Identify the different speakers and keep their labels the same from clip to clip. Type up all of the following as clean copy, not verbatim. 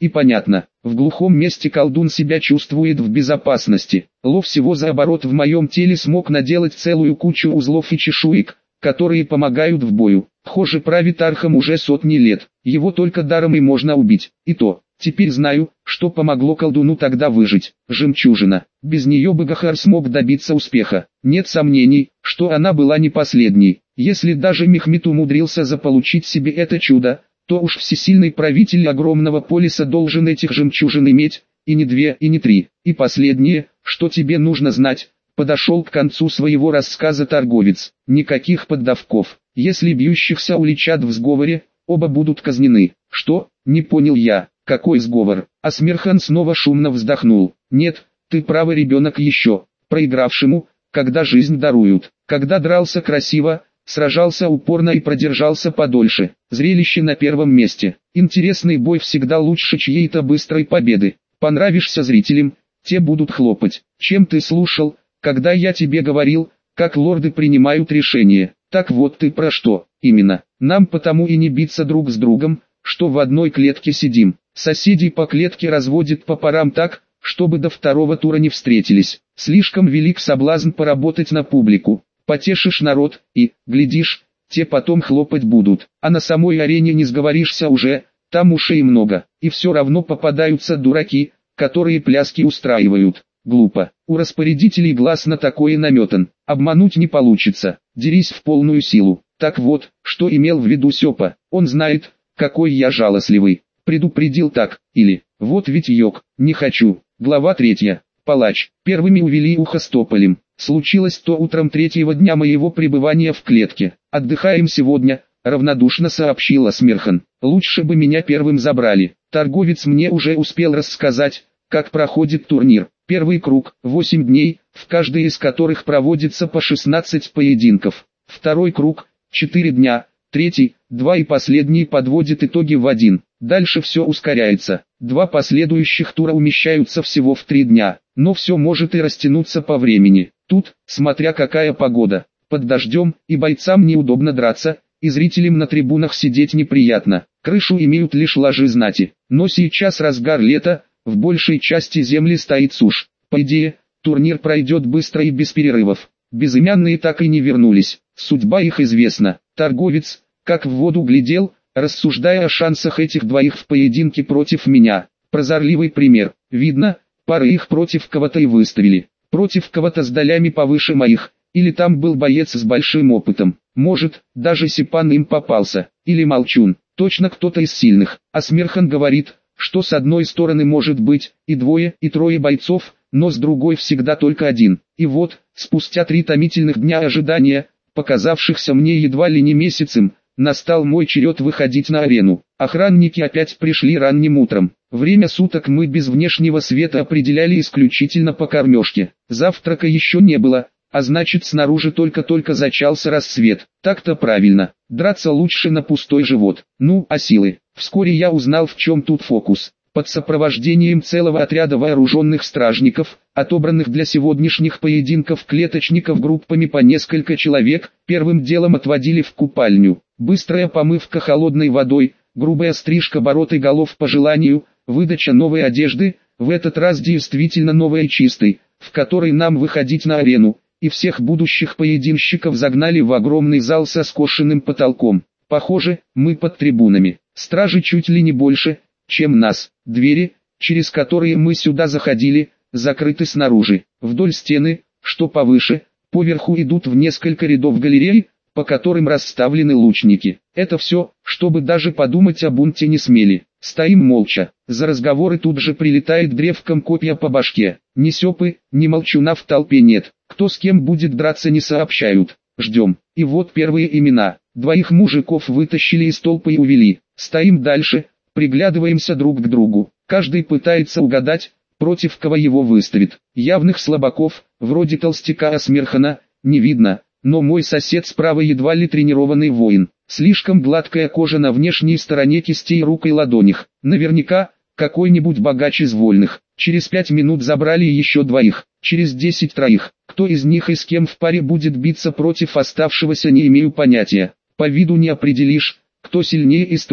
Speaker 1: И понятно, в глухом месте колдун себя чувствует в безопасности. Ло всего за оборот в моем теле смог наделать целую кучу узлов и чешуек, которые помогают в бою. Похоже, правит Архом уже сотни лет, его только даром и можно убить. И то, теперь знаю, что помогло колдуну тогда выжить. Жемчужина. Без нее бы Гахар смог добиться успеха. Нет сомнений, что она была не последней. Если даже Мехмед умудрился заполучить себе это чудо, то уж всесильный правитель огромного полиса должен этих жемчужин иметь, и не 2, и не 3. И последнее, что тебе нужно знать. Подошел к концу своего рассказа торговец. Никаких поддавков. Если бьющихся уличат в сговоре, оба будут казнены. Что? Не понял я. Какой сговор? Асмирхан снова шумно вздохнул. Нет, ты правый ребенок еще. Проигравшему, когда жизнь даруют. Когда дрался красиво, сражался упорно и продержался подольше. Зрелище на первом месте. Интересный бой всегда лучше чьей-то быстрой победы. Понравишься зрителям, те будут хлопать. Чем ты слушал, когда я тебе говорил, как лорды принимают решения? Так вот ты про что, именно. Нам потому и не биться друг с другом, что в одной клетке сидим. Соседей по клетке разводят по парам так, чтобы до второго тура не встретились. Слишком велик соблазн поработать на публику. Потешишь народ, и, глядишь, те потом хлопать будут. А на самой арене не сговоришься уже, там ушей много. И все равно попадаются дураки, которые пляски устраивают. Глупо. У распорядителей глаз на такое наметан. Обмануть не получится. Дерись в полную силу. Так вот, что имел в виду Сёпа. Он знает, какой я жалостливый. Предупредил так, или, вот ведь ёк, не хочу. Глава 3. Палач. Первыми увели ухо с тополем. Случилось то утром третьего дня моего пребывания в клетке. Отдыхаем сегодня, равнодушно сообщила Асмирхан. Лучше бы меня первым забрали. Торговец мне уже успел рассказать, как проходит турнир. Первый круг, 8 дней, в каждый из которых проводится по 16 поединков. Второй круг, 4 дня, третий, 2 и последний подводит итоги в 1. Дальше все ускоряется. 2 последующих тура умещаются всего в 3 дня, но все может и растянуться по времени. Тут, смотря какая погода, под дождем, и бойцам неудобно драться, и зрителям на трибунах сидеть неприятно. Крышу имеют лишь ложи знати. Но сейчас разгар лета, в большей части земли стоит сушь. По идее, турнир пройдет быстро и без перерывов. Безымянные так и не вернулись. Судьба их известна. Торговец, как в воду глядел, рассуждая о шансах этих двоих в поединке против меня. Прозорливый пример. Видно, пары их против кого-то и выставили. Против кого-то с долями повыше моих. Или там был боец с большим опытом. Может, даже Сипан им попался. Или Молчун. Точно кто-то из сильных. Асмирхан говорит, что с одной стороны может быть и 2, и 3 бойцов, но с другой всегда только один. И вот, спустя 3 томительных дня ожидания, показавшихся мне едва ли не месяцем, настал мой черед выходить на арену. Охранники опять пришли ранним утром. Время суток мы без внешнего света определяли исключительно по кормежке. Завтрака еще не было, а значит снаружи только-только зачался рассвет. Так-то правильно. Драться лучше на пустой живот. Ну, а силы? Вскоре я узнал, в чем тут фокус. Под сопровождением целого отряда вооруженных стражников, отобранных для сегодняшних поединков клеточников группами по несколько человек, первым делом отводили в купальню. Быстрая помывка холодной водой, грубая стрижка бород и голов по желанию, выдача новой одежды, в этот раз действительно новой и чистой, в которой нам выходить на арену, и всех будущих поединщиков загнали в огромный зал со скошенным потолком. Похоже, мы под трибунами. Стражи чуть ли не больше, чем нас. Двери, через которые мы сюда заходили, закрыты снаружи. Вдоль стены, что повыше, поверху идут в несколько рядов галерей, по которым расставлены лучники. Это все, чтобы даже подумать о бунте не смели. Стоим молча. За разговоры тут же прилетает древком копья по башке. Ни Сёпы, ни Молчуна в толпе нет. Кто с кем будет драться, не сообщают. Ждем. И вот первые имена. 2 мужиков вытащили из толпы и увели. Стоим дальше, приглядываемся друг к другу. Каждый пытается угадать, против кого его выставит. Явных слабаков, вроде толстяка Асмирхана, не видно, но мой сосед справа едва ли тренированный воин. Слишком гладкая кожа на внешней стороне кистей рук и ладонях. Наверняка, какой-нибудь богач из вольных. Через 5 минут забрали еще 2, через 10 3. Кто из них и с кем в паре будет биться против оставшегося, не имею понятия. По виду не определишь, кто сильнее из тройки.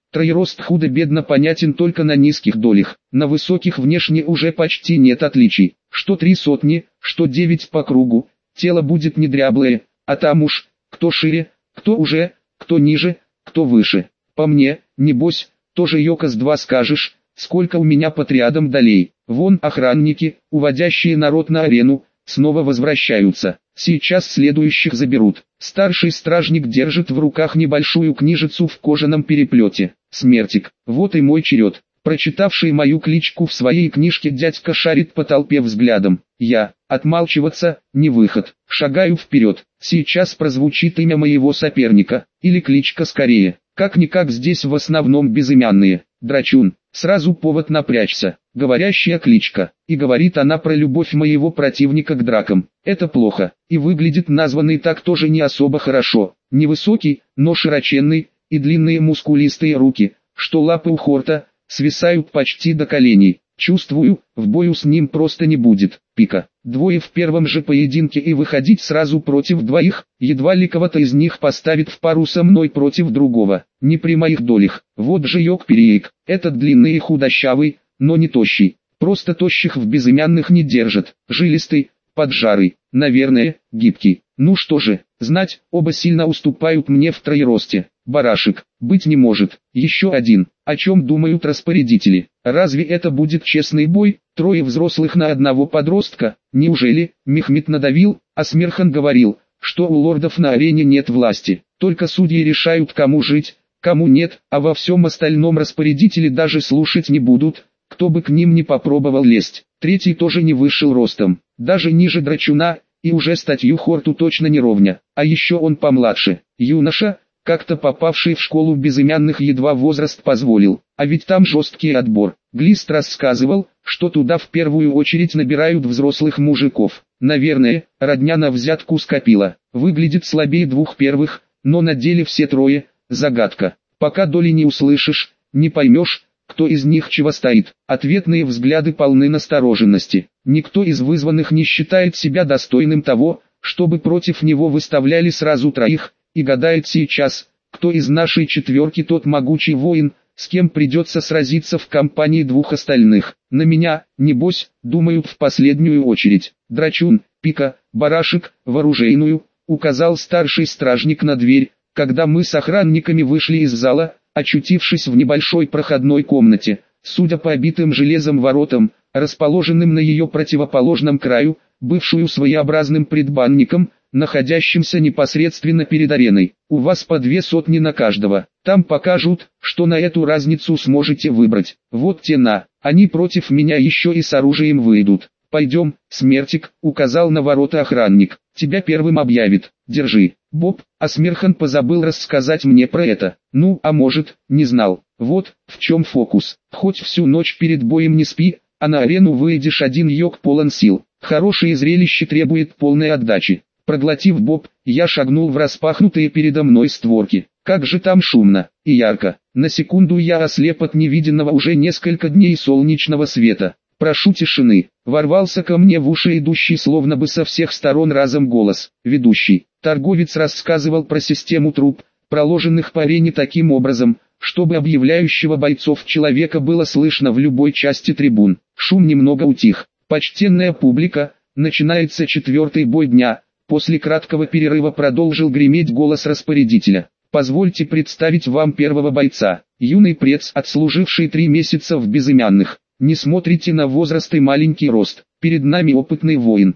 Speaker 1: Троерост худо-бедно понятен только на низких долях, на высоких внешне уже почти нет отличий. Что 3 сотни, что 9 по кругу, тело будет не дряблое, а там уж, кто шире, кто уже, кто ниже, кто выше. По мне, небось, тоже йокос 2 скажешь, сколько у меня по триадам долей. Вон охранники, уводящие народ на арену, снова возвращаются. Сейчас следующих заберут. Старший стражник держит в руках небольшую книжицу в кожаном переплете. Смертик, вот и мой черед. Прочитавший мою кличку в своей книжке дядька шарит по толпе взглядом. Я, отмалчиваться, не выход. Шагаю вперед. Сейчас прозвучит имя моего соперника, или кличка скорее. Как-никак здесь в основном безымянные. Драчун, сразу повод напрячься. Говорящая кличка, и говорит она про любовь моего противника к дракам. Это плохо, и выглядит названный так тоже не особо хорошо. Невысокий, но широченный, и длинные мускулистые руки, что лапы у Хорта, свисают почти до коленей. Чувствую, в бою с ним просто не будет. Пика. Двое в первом же поединке и выходить сразу против двоих, едва ли кого-то из них поставит в пару со мной против другого. Не при моих долях. Вот же йог-переек. Этот длинный и худощавый, но не тощий. Просто тощих в безымянных не держат. Жилистый, поджарый, наверное, гибкий. Ну что же, знать, оба сильно уступают мне в троеросте. Барашек, быть не может. Еще один. О чем думают распорядители? Разве это будет честный бой? Трое взрослых на одного подростка? Неужели? Мехмед надавил, а Смерхан говорил, что у лордов на арене нет власти. Только судьи решают, кому жить, кому нет, а во всем остальном распорядители даже слушать не будут, кто бы к ним не попробовал лезть. Третий тоже не вышел ростом, даже ниже Драчуна, и уже статью Хорту точно не ровня. А еще он помладше. Юноша, как-то попавший в школу безымянных, едва возраст позволил, а ведь там жесткий отбор. Глист рассказывал, что туда в первую очередь набирают взрослых мужиков. Наверное, родня на взятку скопила. Выглядит слабее двух первых, но на деле все трое – загадка. Пока доли не услышишь, не поймешь, кто из них чего стоит. Ответные взгляды полны настороженности. Никто из вызванных не считает себя достойным того, чтобы против него выставляли сразу троих, и гадает сейчас, кто из нашей четверки тот могучий воин, с кем придется сразиться в компании двух остальных. На меня, небось, думают в последнюю очередь. Драчун, Пика, Барашек, в оружейную, указал старший стражник на дверь, когда мы с охранниками вышли из зала, очутившись в небольшой проходной комнате. Судя по обитым железом воротам, расположенным на ее противоположном краю, бывшую своеобразным предбанником, находящимся непосредственно перед ареной. У вас по 2 сотни на каждого. Там покажут, что на эту разницу сможете выбрать. Вот те они против меня еще и с оружием выйдут. Пойдем, Смертик, указал на ворота охранник. Тебя первым объявит. Держи. Боб, а Смерхан позабыл рассказать мне про это. Ну, а может, не знал. Вот, в чем фокус. Хоть всю ночь перед боем не спи, а на арену выйдешь один, йог полон сил. Хорошее зрелище требует полной отдачи. Проглотив Боб, я шагнул в распахнутые передо мной створки. Как же там шумно и ярко. На секунду я ослеп от невиденного уже несколько дней солнечного света. «Прошу тишины», — ворвался ко мне в уши идущий словно бы со всех сторон разом голос. Ведущий, торговец, рассказывал про систему труб, проложенных по арене таким образом, чтобы объявляющего бойцов человека было слышно в любой части трибун. Шум немного утих. «Почтенная публика, начинается 4-й бой дня». После краткого перерыва продолжил греметь голос распорядителя. «Позвольте представить вам первого бойца, юный прец, отслуживший 3 месяца в безымянных. Не смотрите на возраст и маленький рост. Перед нами опытный воин,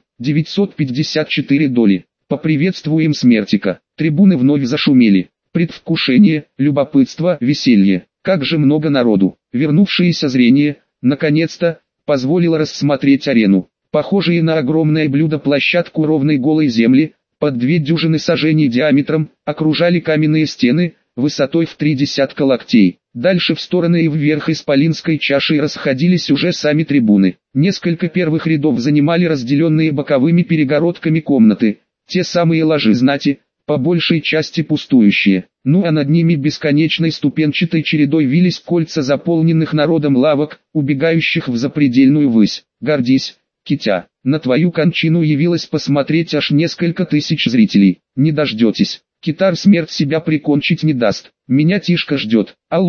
Speaker 1: 954 доли. Поприветствуем Смертика». Трибуны вновь зашумели. Предвкушение, любопытство, веселье. Как же много народу. Вернувшееся зрение, наконец-то, позволило рассмотреть арену. Похожие на огромное блюдо площадку ровной голой земли, под 2 дюжины сажений диаметром, окружали каменные стены, высотой в 30 локтей. Дальше в стороны и вверх исполинской чашей расходились уже сами трибуны. Несколько первых рядов занимали разделенные боковыми перегородками комнаты, те самые ложи знати, по большей части пустующие. Ну а над ними бесконечной ступенчатой чередой вились кольца заполненных народом лавок, убегающих в запредельную высь. Гордись, Китя, на твою кончину явилось посмотреть аж несколько тысяч зрителей. Не дождетесь. Китар смерть себя прикончить не даст. Меня Тишка ждет. Алло,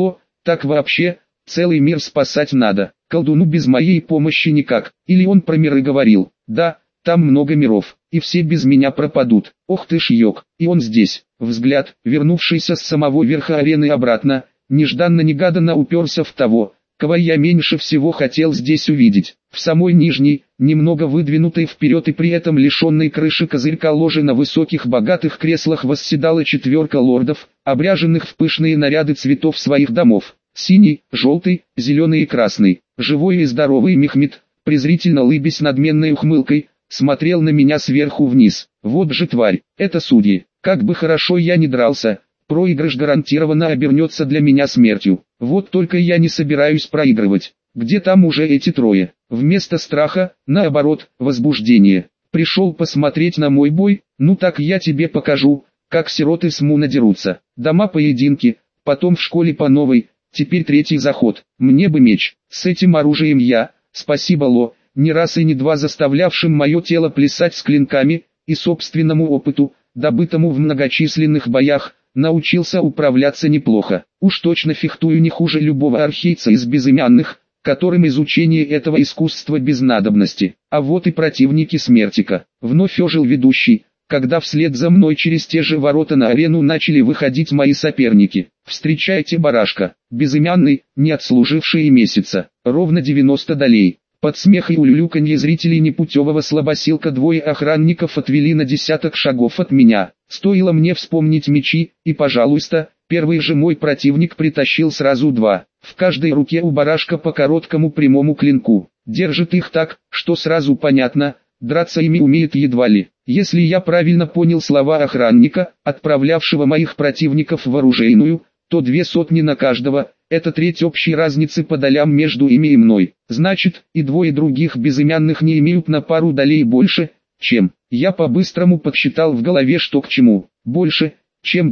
Speaker 1: Так вообще, целый мир спасать надо. Колдуну без моей помощи никак. Или он про миры говорил? Да, там много миров, и все без меня пропадут. Ох ты ж ёк, и он здесь. Взгляд, вернувшийся с самого верха арены обратно, нежданно-негаданно уперся в того, кого я меньше всего хотел здесь увидеть. В самой нижней, немного выдвинутой вперед и при этом лишенной крыши козырька ложи на высоких богатых креслах восседала 4 лордов, обряженных в пышные наряды цветов своих домов. Синий, желтый, зеленый и красный. Живой и здоровый Мехмед, презрительно лыбясь надменной ухмылкой, смотрел на меня сверху вниз. Вот же тварь, это судьи. Как бы хорошо я ни дрался, проигрыш гарантированно обернется для меня смертью. Вот только я не собираюсь проигрывать. Где там уже эти трое? Вместо страха, наоборот, возбуждение. Пришел посмотреть на мой бой? Ну так я тебе покажу, как сироты с Муна дерутся. Дома поединки, потом в школе по новой, теперь 3-й заход. Мне бы меч. С этим оружием я, спасибо Ло, не раз и не два заставлявшим мое тело плясать с клинками, и собственному опыту, добытому в многочисленных боях, научился управляться неплохо. Уж точно фехтую не хуже любого архейца из безымянных, которым изучение этого искусства без надобности. А вот и противники Смертика. Вновь ожил ведущий, когда вслед за мной через те же ворота на арену начали выходить мои соперники. Встречайте барашка, безымянный, не отслуживший и месяца, ровно 90 долей. Под смех и улюлюканье зрителей непутевого слабосилка 2 охранников отвели на 10 шагов от меня. Стоило мне вспомнить мечи, и пожалуйста, первый же мой противник притащил сразу 2. В каждой руке у барашка по короткому прямому клинку. Держит их так, что сразу понятно, драться ими умеет едва ли. Если я правильно понял слова охранника, отправлявшего моих противников в оружейную, то 200 на каждого, это треть общей разницы по долям между ими и мной. Значит, и 2 других безымянных не имеют на пару долей больше, чем. Я по-быстрому подсчитал в голове что к чему. Больше, чем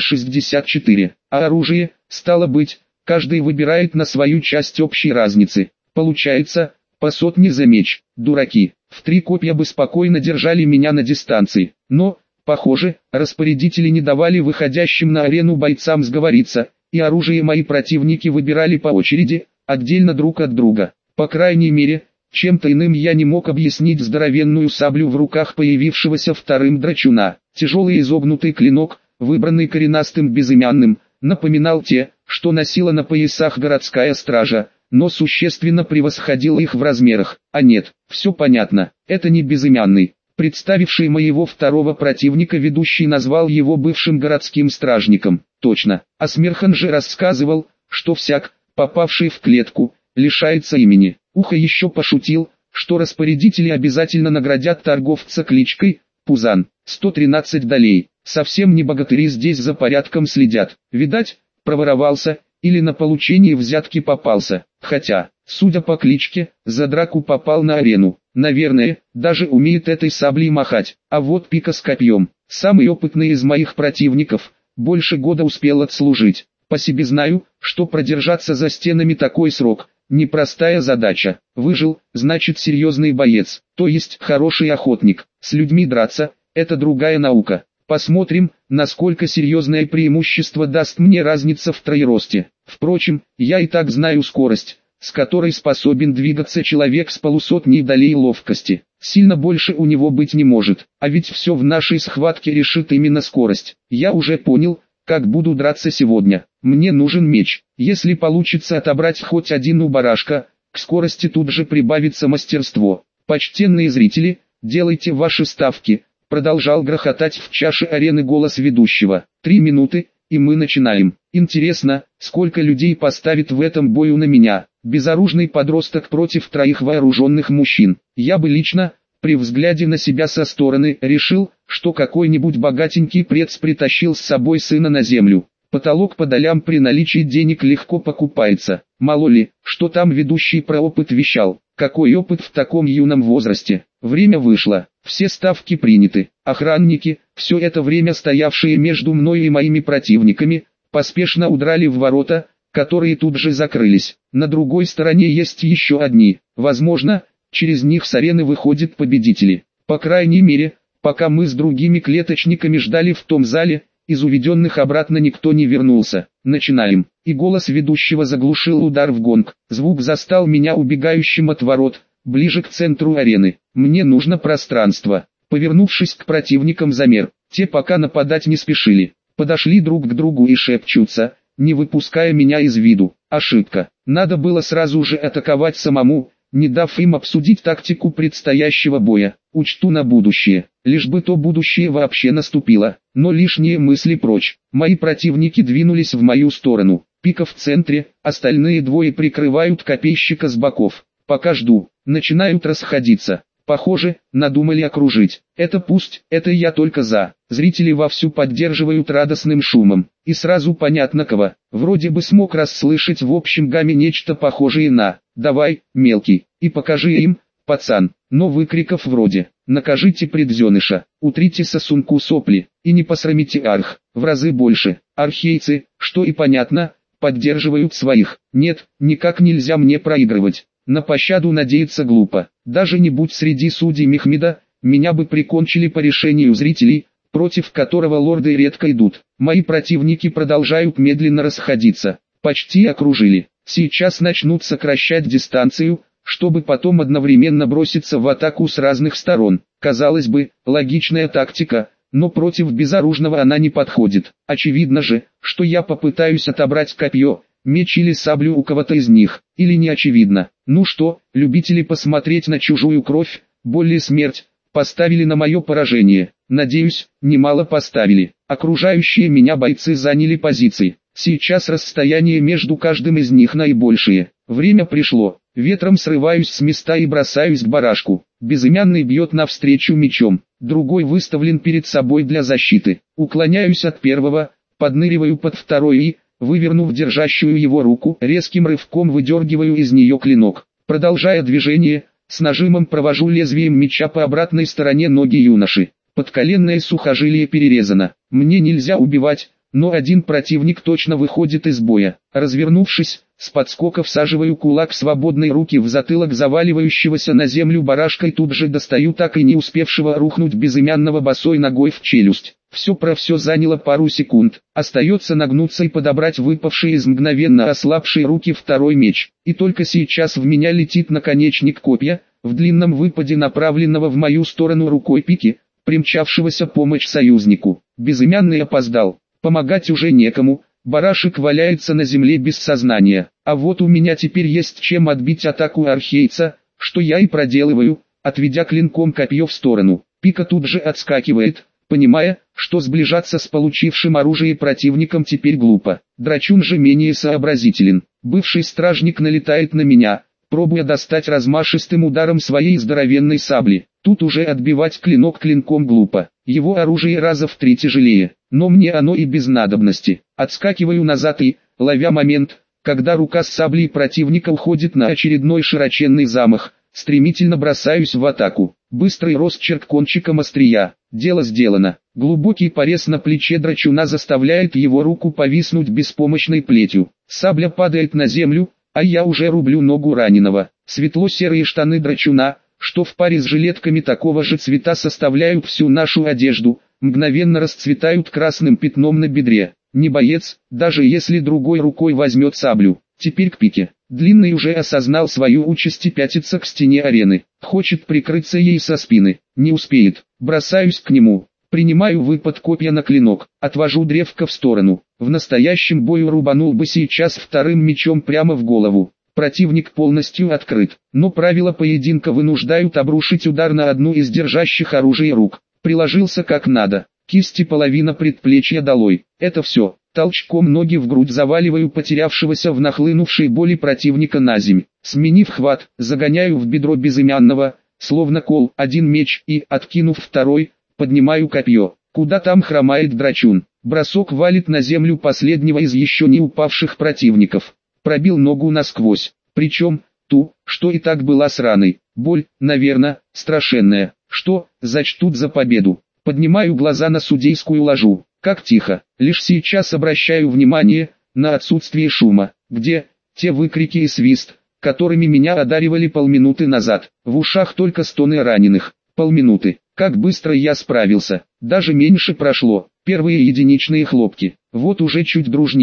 Speaker 1: 264. А оружие, стало быть, каждый выбирает на свою часть общей разницы. Получается, по 100 за меч. Дураки. В 3 копья бы спокойно держали меня на дистанции. Но, похоже, распорядители не давали выходящим на арену бойцам сговориться, и оружие мои противники выбирали по очереди, отдельно друг от друга. По крайней мере, чем-то иным я не мог объяснить здоровенную саблю в руках появившегося вторым драчуна. Тяжелый изогнутый клинок, выбранный коренастым безымянным, напоминал те, что носила на поясах городская стража, но существенно превосходил их в размерах. А нет, все понятно, это не безымянный. Представивший моего второго противника ведущий назвал его бывшим городским стражником. Точно, Асмерхан же рассказывал, что всяк, попавший в клетку, лишается имени. Ухо еще пошутил, что распорядители обязательно наградят торговца кличкой Пузан. 113 долей. Совсем не богатыри здесь за порядком следят. Видать, проворовался, или на получение взятки попался. Хотя, судя по кличке, за драку попал на арену. Наверное, даже умеет этой саблей махать. А вот пика с копьем. Самый опытный из моих противников, больше года успел отслужить. По себе знаю, что продержаться за стенами такой срок – непростая задача. Выжил, значит серьезный боец, то есть хороший охотник. С людьми драться – это другая наука. Посмотрим, насколько серьезное преимущество даст мне разница в троеросте. Впрочем, я и так знаю скорость, с которой способен двигаться человек с 500 долей ловкости. Сильно больше у него быть не может, а ведь все в нашей схватке решит именно скорость. Я уже понял, как буду драться сегодня. Мне нужен меч. Если получится отобрать хоть один у барашка, к скорости тут же прибавится мастерство. Почтенные зрители, делайте ваши ставки. Продолжал грохотать в чаше арены голос ведущего. 3 минуты, и мы начинаем. Интересно, сколько людей поставит в этом бою на меня. Безоружный подросток против 3 вооруженных мужчин. Я бы лично, при взгляде на себя со стороны, решил, что какой-нибудь богатенький прец притащил с собой сына на землю. Потолок по долям при наличии денег легко покупается. Мало ли, что там ведущий про опыт вещал. Какой опыт в таком юном возрасте? Время вышло, все ставки приняты. Охранники, все это время стоявшие между мной и моими противниками, поспешно удрали в ворота, которые тут же закрылись. На другой стороне есть еще одни. Возможно, через них с арены выходят победители. По крайней мере, пока мы с другими клеточниками ждали в том зале, из уведенных обратно никто не вернулся. начинаем. И голос ведущего заглушил удар в гонг. Звук застал меня убегающим от ворот, ближе к центру арены. Мне нужно пространство. Повернувшись к противникам замер. Те пока нападать не спешили. Подошли друг к другу и шепчутся, не выпуская меня из виду. Ошибка. Надо было сразу же атаковать самому, не дав им обсудить тактику предстоящего боя. Учту на будущее. Лишь бы то будущее вообще наступило. Но лишние мысли прочь. Мои противники двинулись в мою сторону. Пика в центре, остальные двое прикрывают копейщика с боков. Пока жду. Начинают расходиться. Похоже, надумали окружить. Это пусть, это я только за. Зрители вовсю поддерживают радостным шумом. И сразу понятно кого. Вроде бы смог расслышать в общем гамме нечто похожее на «давай, мелкий, и покажи им, пацан». Но выкриков вроде «накажите предзеныша, утрите сосунку сопли, и не посрамите арх» в разы больше. Архейцы, что и понятно, поддерживают своих. Нет, никак нельзя мне проигрывать. На пощаду надеяться глупо. Даже не будь среди судей Мехмеда, меня бы прикончили по решению зрителей, против которого лорды редко идут. Мои противники продолжают медленно расходиться. Почти окружили. Сейчас начнут сокращать дистанцию, чтобы потом одновременно броситься в атаку с разных сторон. Казалось бы, логичная тактика, но против безоружного она не подходит. Очевидно же, что я попытаюсь отобрать копье, меч или саблю у кого-то из них, или не очевидно. Ну что, любители посмотреть на чужую кровь, боль и смерть, поставили на мое поражение. Надеюсь, немало поставили. Окружающие меня бойцы заняли позиции. Сейчас расстояние между каждым из них наибольшее. Время пришло. Ветром срываюсь с места и бросаюсь к барашку. Безымянный бьет навстречу мечом. Другой выставлен перед собой для защиты. Уклоняюсь от первого, подныриваю под второй и, вывернув держащую его руку, резким рывком выдергиваю из нее клинок. Продолжая движение, с нажимом провожу лезвием меча по обратной стороне ноги юноши. Подколенное сухожилие перерезано. Мне нельзя убивать, но один противник точно выходит из боя. Развернувшись, с подскока всаживаю кулак свободной руки в затылок заваливающегося на землю барашка и тут же достаю так и не успевшего рухнуть безымянного босой ногой в челюсть. Все про все заняло пару секунд. Остается нагнуться и подобрать выпавший из мгновенно ослабшей руки второй меч. И только сейчас в меня летит наконечник копья, в длинном выпаде направленного в мою сторону рукой пики, примчавшегося помочь союзнику. Безымянный опоздал. Помогать уже некому. Барашек валяется на земле без сознания. А вот у меня теперь есть чем отбить атаку архейца, что я и проделываю, отведя клинком копье в сторону. Пика тут же отскакивает, понимая, что сближаться с получившим оружие противником теперь глупо. Драчун же менее сообразителен. Бывший стражник налетает на меня, пробуя достать размашистым ударом своей здоровенной сабли. Тут уже отбивать клинок клинком глупо. Его оружие раза в 3 тяжелее, но мне оно и без надобности. Отскакиваю назад и, ловя момент, когда рука с саблей противника уходит на очередной широченный замах, стремительно бросаюсь в атаку. Быстрый росчерк кончиком острия. Дело сделано. Глубокий порез на плече драчуна заставляет его руку повиснуть беспомощной плетью. Сабля падает на землю, а я уже рублю ногу раненого. Светло-серые штаны драчуна, что в паре с жилетками такого же цвета составляют всю нашу одежду, мгновенно расцветают красным пятном на бедре. Не боец, даже если другой рукой возьмет саблю. Теперь к пике. Длинный уже осознал свою участь и пятится к стене арены. Хочет прикрыться ей со спины. Не успеет. Бросаюсь к нему. Принимаю выпад копья на клинок. Отвожу древко в сторону. В настоящем бою рубанул бы сейчас вторым мечом прямо в голову. Противник полностью открыт. Но правила поединка вынуждают обрушить удар на одну из держащих оружие рук. Приложился как надо. Кисти половина предплечья долой. Это все. Толчком ноги в грудь заваливаю потерявшегося в нахлынувшей боли противника на земь. Сменив хват, загоняю в бедро безымянного, словно кол, один меч и, откинув второй, поднимаю копье. Куда там хромает драчун? Бросок валит на землю последнего из еще не упавших противников. Пробил ногу насквозь. Причем, ту, что и так была с раной. Боль, наверное, страшенная. Что, зачтут за победу? Поднимаю глаза на судейскую ложу. Как тихо. Лишь сейчас обращаю внимание на отсутствие шума. Где те выкрики и свист, которыми меня одаривали полминуты назад? В ушах только стоны раненых. Полминуты. Как быстро я справился. Даже меньше прошло. Первые единичные хлопки. Вот уже чуть дружнее.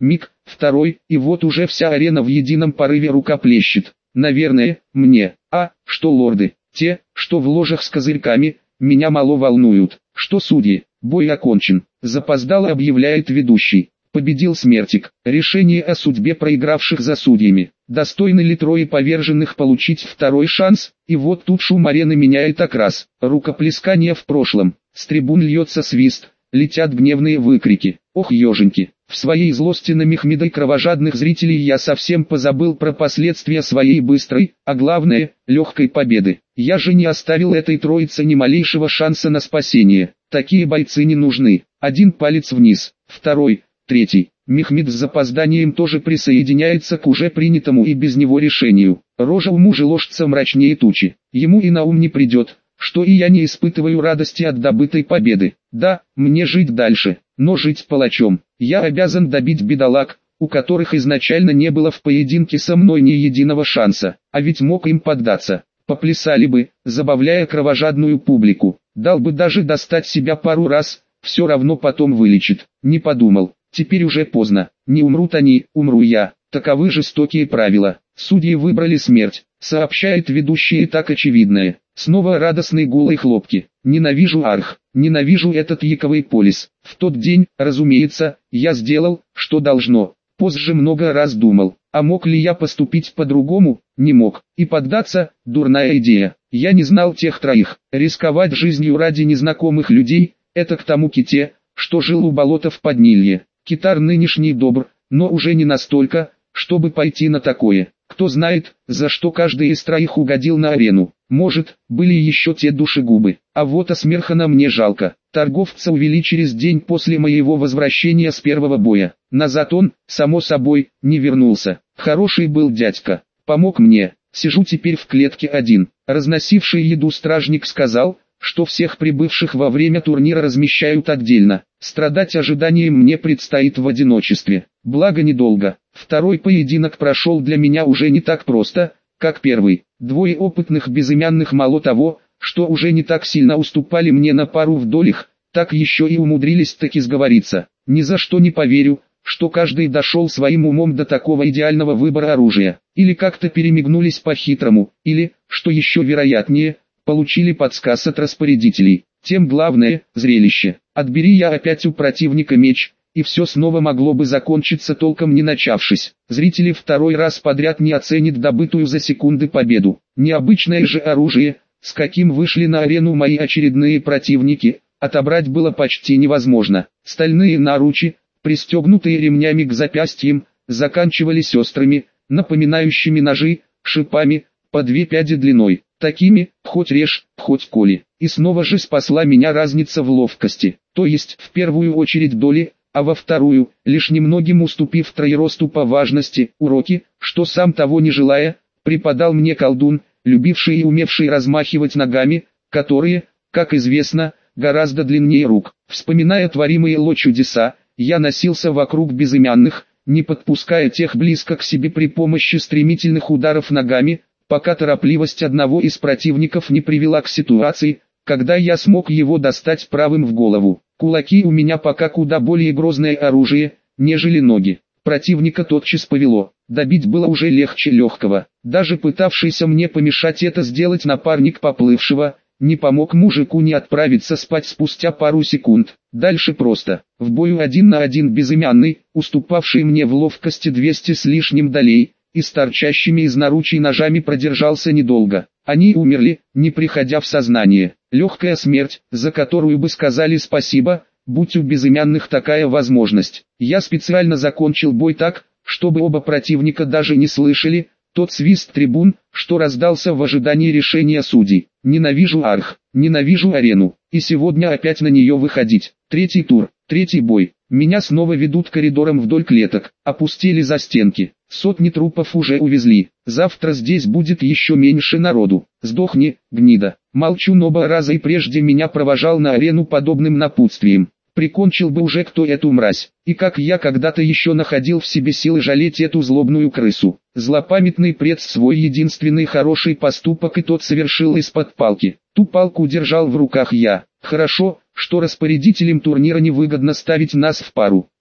Speaker 1: Миг, второй, и вот уже вся арена в едином порыве рукоплещет. Наверное, мне. А, что лорды, те, что в ложах с козырьками, меня мало волнуют. Что судьи, бой окончен, запоздало объявляет ведущий. Победил Смертик. Решение о судьбе проигравших за судьями. Достойны ли трое поверженных получить второй шанс? И вот тут шум арены меняет окрас. Рукоплескание в прошлом. С трибун льется свист. Летят гневные выкрики. Ох, еженьки. В своей злости на Мехмеда и кровожадных зрителей я совсем позабыл про последствия своей быстрой, а главное, легкой победы. Я же не оставил этой троице ни малейшего шанса на спасение. Такие бойцы не нужны. Один палец вниз, второй, третий. Мехмед с запозданием тоже присоединяется к уже принятому и без него решению. Рожа у мужеложца мрачнее тучи. Ему и на ум не придет, что и я не испытываю радости от добытой победы. Да, мне жить дальше, но жить палачом. Я обязан добить бедолаг, у которых изначально не было в поединке со мной ни единого шанса, а ведь мог им поддаться. Поплясали бы, забавляя кровожадную публику. Дал бы даже достать себя пару раз, все равно потом вылечит. Не подумал, теперь уже поздно. Не умрут они, умру я. Таковы жестокие правила. Судьи выбрали смерть, сообщает ведущий и так очевидное. Снова радостные гул и хлопки. Ненавижу Арх, ненавижу этот яковый полис. В тот день, разумеется, я сделал, что должно. Позже много раз думал, а мог ли я поступить по-другому? Не мог. И поддаться – дурная идея. Я не знал тех троих. Рисковать жизнью ради незнакомых людей – это к тому ките, что жил у болота в Поднилье. Китар нынешний добр, но уже не настолько, чтобы пойти на такое. Кто знает, за что каждый из троих угодил на арену. Может, были еще те душегубы. А вот Асмерхана мне жалко. Торговца увели через день после моего возвращения с первого боя. Назад он, само собой, не вернулся. Хороший был дядька. Помог мне. Сижу теперь в клетке один. Разносивший еду стражник сказал, что всех прибывших во время турнира размещают отдельно. Страдать ожиданием мне предстоит в одиночестве. Благо недолго. Второй поединок прошел для меня уже не так просто, как первый. Двое опытных безымянных мало того, что уже не так сильно уступали мне на пару в долях, так еще и умудрились таки сговориться. Ни за что не поверю, что каждый дошел своим умом до такого идеального выбора оружия. Или как-то перемигнулись по-хитрому, или, что еще вероятнее, получили подсказ от распорядителей. Тем главное – зрелище. Отбери я опять у противника меч, и все снова могло бы закончиться толком не начавшись. Зрители второй раз подряд не оценят добытую за секунды победу. Необычное же оружие, с каким вышли на арену мои очередные противники, отобрать было почти невозможно. Стальные наручи, пристегнутые ремнями к запястьям, заканчивались острыми, напоминающими ножи, шипами, по 2 пяди длиной. Такими, хоть режь, хоть коли. И снова же спасла меня разница в ловкости, то есть в первую очередь доли, а во вторую, лишь немногим уступив троеросту по важности, уроки, что сам того не желая, преподал мне колдун, любивший и умевший размахивать ногами, которые, как известно, гораздо длиннее рук. Вспоминая творимые Ло чудеса, я носился вокруг безымянных, не подпуская тех близко к себе при помощи стремительных ударов ногами, пока торопливость одного из противников не привела к ситуации, когда я смог его достать правым в голову. Кулаки у меня пока куда более грозное оружие, нежели ноги. Противника тотчас повело. Добить было уже легче легкого. Даже пытавшийся мне помешать это сделать напарник поплывшего, не помог мужику не отправиться спать спустя пару секунд. Дальше просто. В бою 1 на 1 безымянный, уступавший мне в ловкости 200 с лишним долей, и с торчащими из наручий ножами продержался недолго. Они умерли, не приходя в сознание. Легкая смерть, за которую бы сказали спасибо, будь у безымянных такая возможность. Я специально закончил бой так, чтобы оба противника даже не слышали тот свист трибун, что раздался в ожидании решения судей. Ненавижу Арх, ненавижу арену, и сегодня опять на нее выходить. Третий тур, третий бой. Меня снова ведут коридором вдоль клеток, опустили за стенки. Сотни трупов уже увезли. Завтра здесь будет еще меньше народу. Сдохни, гнида. Молчу, но оба раза и прежде меня провожал на арену подобным напутствием. Прикончил бы уже кто эту мразь. И как я когда-то еще находил в себе силы жалеть эту злобную крысу. Злопамятный пред свой единственный хороший поступок и тот совершил из-под палки. Ту палку держал в руках я. Хорошо, что распорядителям турнира невыгодно ставить нас в пару.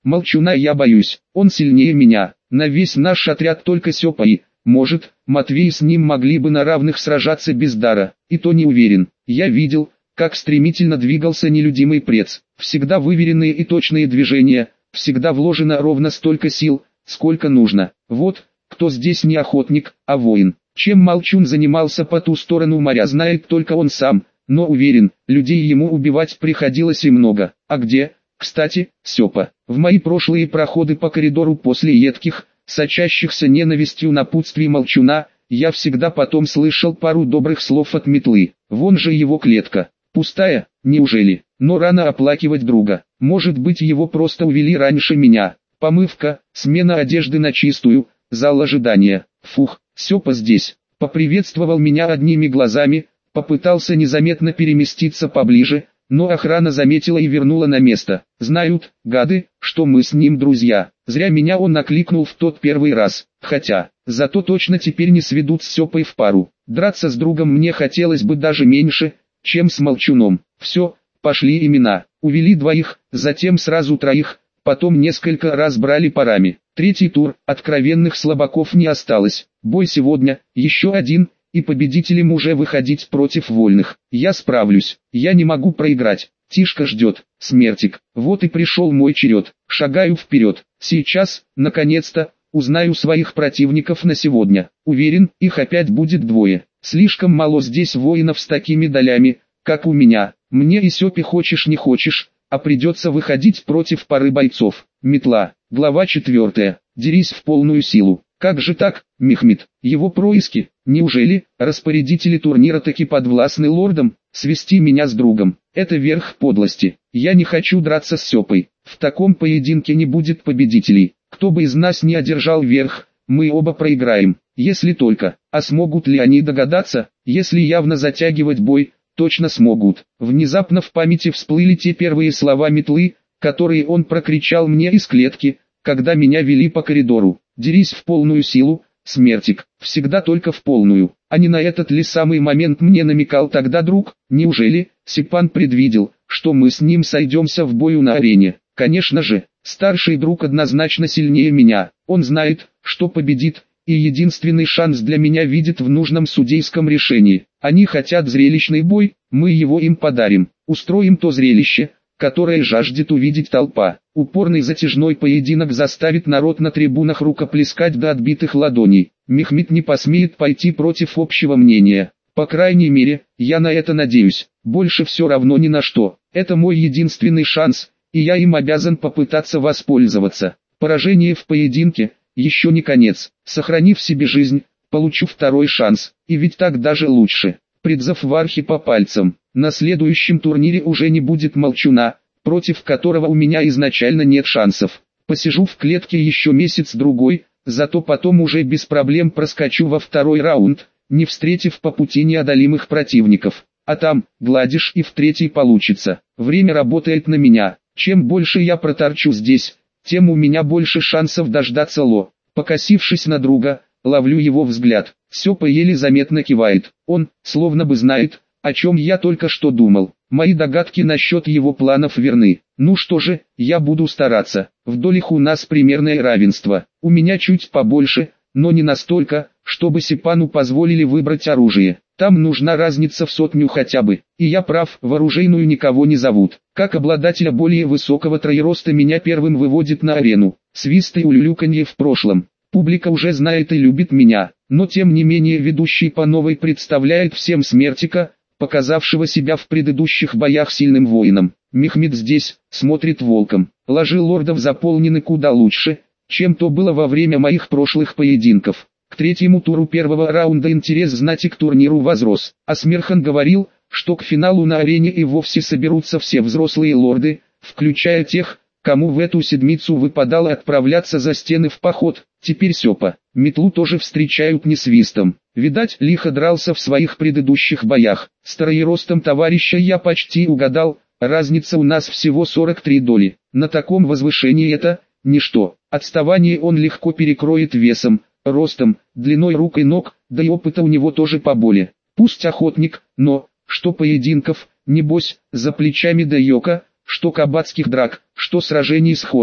Speaker 1: Молчуна я боюсь, он сильнее меня. На весь наш отряд только Сёпа и, может, Матвей с ним могли бы на равных сражаться без дара, и то не уверен. Я видел, как стремительно двигался нелюдимый прец. Всегда выверенные и точные движения, всегда вложено ровно столько сил, сколько нужно. Вот, кто здесь не охотник, а воин. Чем Молчун занимался по ту сторону моря, знает только он сам, но уверен, людей ему убивать приходилось и много. А где, кстати, Сёпа? В мои прошлые проходы по коридору после едких, сочащихся ненавистью напутствий Молчуна, я всегда потом слышал пару добрых слов от метлы. Вон же его клетка. Пустая, неужели? Но рано оплакивать друга. Может быть, его просто увели раньше меня. Помывка, смена одежды на чистую, зал ожидания. Фух, Сёпа здесь. Поприветствовал меня одними глазами, попытался незаметно переместиться поближе, но охрана заметила и вернула на место. Знают, гады, что мы с ним друзья. Зря меня он накликнул в тот первый раз. Хотя, зато точно теперь не сведут с Сёпой в пару. Драться с другом мне хотелось бы даже меньше, чем с Молчуном. Все, пошли имена. Увели двоих, затем сразу троих, потом несколько раз брали парами. Третий тур, откровенных слабаков не осталось. Бой сегодня, еще один, и победителем уже выходить против вольных. Я справлюсь, я не могу проиграть. Тишка ждет, Смертик. Вот и пришел мой черед. Шагаю вперед. Сейчас, наконец-то, узнаю своих противников на сегодня. Уверен, их опять будет двое. Слишком мало здесь воинов с такими долями, как у меня. Мне и Сёпе хочешь не хочешь, а придется выходить против пары бойцов. Метла. Глава 4. Дерись в полную силу. Как же так, Мехмед? Его происки? Неужели распорядители турнира таки подвластны лордам? Свести меня с другом. Это верх подлости. Я не хочу драться с Сёпой. В таком поединке не будет победителей. Кто бы из нас не одержал верх, мы оба проиграем. Если только. А смогут ли они догадаться? Если явно затягивать бой, точно смогут. Внезапно в памяти всплыли те первые слова метлы, которые он прокричал мне из клетки, когда меня вели по коридору. Дерись в полную силу, Смертик, всегда только в полную. А не на этот ли самый момент мне намекал тогда друг? Неужели Сипан предвидел, что мы с ним сойдемся в бою на арене? Конечно же, старший друг однозначно сильнее меня. Он знает, что победит, и единственный шанс для меня видит в нужном судейском решении. Они хотят зрелищный бой, мы его им подарим. Устроим то зрелище, которое жаждет увидеть толпа. Упорный затяжной поединок заставит народ на трибунах рукоплескать до отбитых ладоней. Мехмед не посмеет пойти против общего мнения. По крайней мере, я на это надеюсь. Больше все равно ни на что. Это мой единственный шанс, и я им обязан попытаться воспользоваться. Поражение в поединке – еще не конец. Сохранив себе жизнь, получу второй шанс. И ведь так даже лучше. Предзов в архе по пальцам. На следующем турнире уже не будет Молчуна, против которого у меня изначально нет шансов. Посижу в клетке еще месяц-другой, зато потом уже без проблем проскочу во второй раунд, не встретив по пути неодолимых противников. А там, гладишь, и в третий получится. Время работает на меня. Чем больше я проторчу здесь, тем у меня больше шансов дождаться Ло. Покосившись на друга, ловлю его взгляд. Сёпа еле заметно кивает. Он, словно бы знает, о чем я только что думал. Мои догадки насчет его планов верны. Ну что же, я буду стараться. В долях у нас примерное равенство. У меня чуть побольше, но не настолько, чтобы Сипану позволили выбрать оружие. Там нужна разница в 100 хотя бы. И я прав, в оружейную никого не зовут. Как обладателя более высокого троероста меня первым выводит на арену. Свист и улюлюканье в прошлом. Публика уже знает и любит меня, но тем не менее ведущий по новой представляет всем Смертика, показавшего себя в предыдущих боях сильным воином. Мехмед здесь, смотрит волком. Ложи лордов заполнены куда лучше, чем то было во время моих прошлых поединков. К третьему туру первого раунда интерес знати к турниру возрос. Асмерхан говорил, что к финалу на арене и вовсе соберутся все взрослые лорды, включая тех, кому в эту седмицу выпадало отправляться за стены в поход. Теперь Сёпа, метлу тоже встречают не свистом. Видать, лихо дрался в своих предыдущих боях. С троеростом товарища я почти угадал, разница у нас всего 43 доли. На таком возвышении это ничто. Отставание он легко перекроет весом, ростом, длиной рук и ног, да и опыта у него тоже поболее. Пусть охотник, но, что поединков, небось, за плечами да йока, что кабацких драк, что сражений с хортами.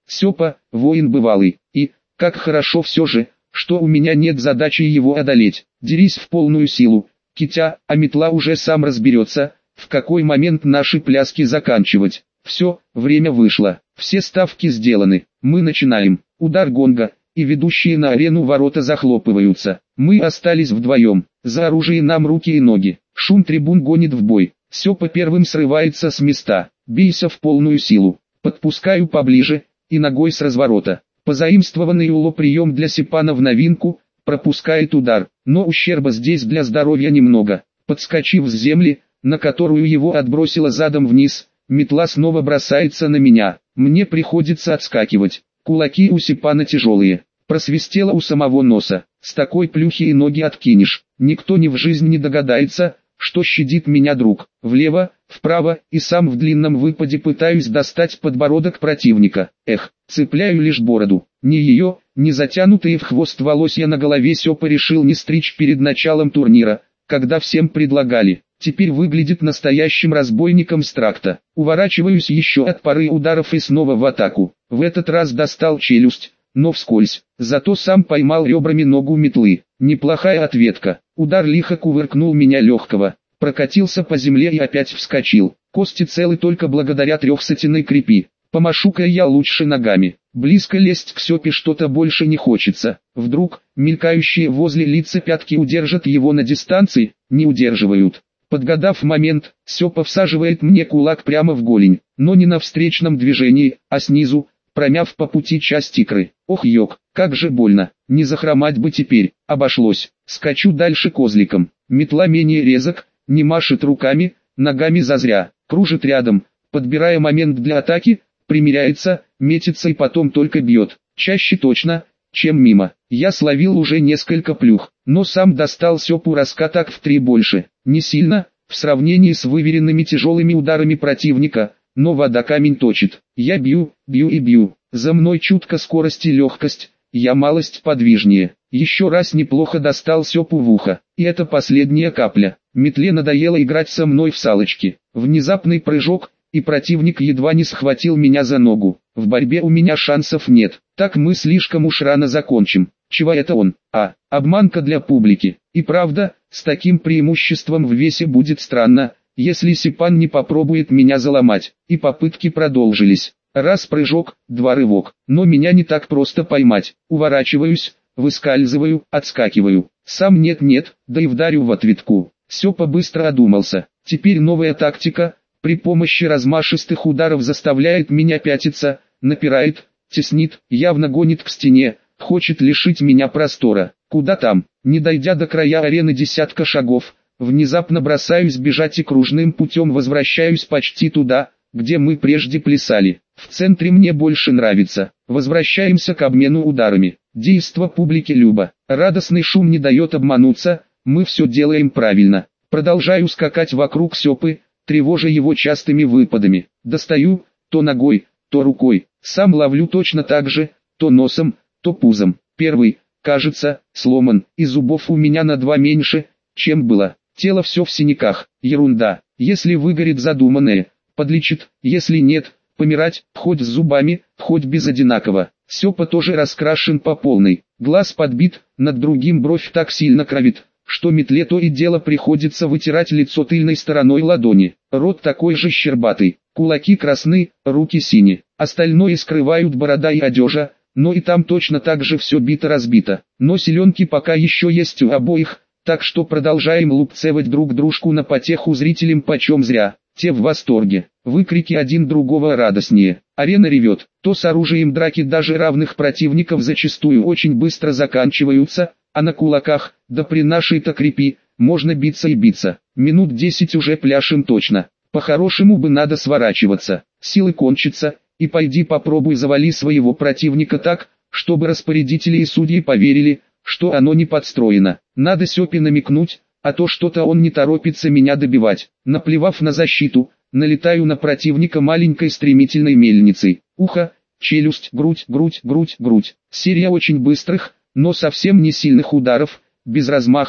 Speaker 1: Сёпа, воин бывалый, и, как хорошо все же, что у меня нет задачи его одолеть. Дерись в полную силу, Китя, а метла уже сам разберется, в какой момент наши пляски заканчивать. Все, время вышло, все ставки сделаны, мы начинаем. Удар гонга, и ведущие на арену ворота захлопываются. Мы остались вдвоем, за оружие нам руки и ноги. Шум трибун гонит в бой. Сёпа первым срывается с места. Бейся в полную силу. Подпускаю поближе, и ногой с разворота. Позаимствованный уло прием для Сипана в новинку, пропускает удар, но ущерба здесь для здоровья немного. Подскочив с земли, на которую его отбросило задом вниз, метла снова бросается на меня. Мне приходится отскакивать. Кулаки у Сипана тяжелые. Просвистело у самого носа. С такой плюхи и ноги откинешь. Никто ни в жизнь не догадается, что щадит меня друг. Влево, вправо, и сам в длинном выпаде пытаюсь достать подбородок противника. Эх, цепляю лишь бороду. Ни ее, ни затянутые в хвост волосья на голове Сёпа решил не стричь перед началом турнира, когда всем предлагали. Теперь выглядит настоящим разбойником с тракта. Уворачиваюсь еще от пары ударов и снова в атаку. В этот раз достал челюсть, но вскользь. Зато сам поймал ребрами ногу метлы. Неплохая ответка. Удар лихо кувыркнул меня легкого. Прокатился по земле и опять вскочил. Кости целы только благодаря трехсотенной крепи. Помашу-ка я лучше ногами. Близко лезть к Сёпе что-то больше не хочется. Вдруг, мелькающие возле лица пятки удержат его на дистанции, не удерживают. Подгадав момент, Сёпа всаживает мне кулак прямо в голень, но не на встречном движении, а снизу, промяв по пути часть икры. Ох ёк, как же больно, не захромать бы теперь, обошлось. Скачу дальше козликом, метла менее резок, не машет руками, ногами зазря, кружит рядом, подбирая момент для атаки, примеряется, метится и потом только бьет, чаще точно, чем мимо. Я словил уже несколько плюх, но сам достал Сёпу раскаток в 3 больше, не сильно, в сравнении с выверенными тяжелыми ударами противника, но вода камень точит. Я бью, бью и бью, за мной чутко скорость и легкость, я малость подвижнее. Еще раз неплохо достал Сёпу в ухо, и это последняя капля. Метле надоело играть со мной в салочки. Внезапный прыжок, и противник едва не схватил меня за ногу. В борьбе у меня шансов нет, так мы слишком уж рано закончим. Чего это он? Обманка для публики. И правда, с таким преимуществом в весе будет странно, если Сипан не попробует меня заломать. И попытки продолжились. Раз прыжок, 2 рывок. Но меня не так просто поймать. Уворачиваюсь, выскальзываю, отскакиваю. Сам нет-нет, да и вдарю в ответку. Сёпа быстро одумался. Теперь новая тактика. При помощи размашистых ударов заставляет меня пятиться, напирает, теснит, явно гонит к стене, хочет лишить меня простора. Куда там? Не дойдя до края арены десятка шагов, внезапно бросаюсь бежать и кружным путем возвращаюсь почти туда, где мы прежде плясали. В центре мне больше нравится. Возвращаемся к обмену ударами. Действо публики любо. Радостный шум не дает обмануться, мы все делаем правильно. Продолжаю скакать вокруг Сёпы, тревожа его частыми выпадами. Достаю, то ногой, то рукой. Сам ловлю точно так же, то носом, то пузом. Первый, кажется, сломан, и зубов у меня на 2 меньше, чем было. Тело все в синяках, ерунда. Если выгорит задуманное, подлечит, если нет, помирать, хоть с зубами, хоть без одинаково. Сёпа тоже раскрашен по полной. Глаз подбит, над другим бровь так сильно кровит, что метле то и дело приходится вытирать лицо тыльной стороной ладони. Рот такой же щербатый, кулаки красны, руки синие. Остальное скрывают борода и одежа, но и там точно так же все бито-разбито. Но селенки пока еще есть у обоих, так что продолжаем лупцевать друг дружку на потеху зрителям почем зря. Те в восторге, выкрики один другого радостнее. Арена ревет, то с оружием драки даже равных противников зачастую очень быстро заканчиваются, а на кулаках, да при нашей-то крепи, можно биться и биться. Минут 10 уже пляшем точно. По-хорошему бы надо сворачиваться, силы кончатся, и пойди попробуй завали своего противника так, чтобы распорядители и судьи поверили, что оно не подстроено. Надо Сёпе намекнуть, а то что-то он не торопится меня добивать. Наплевав на защиту, налетаю на противника маленькой стремительной мельницей. Ухо, челюсть, грудь, грудь, грудь, грудь. Серия очень быстрых, но совсем не сильных ударов, без размаха,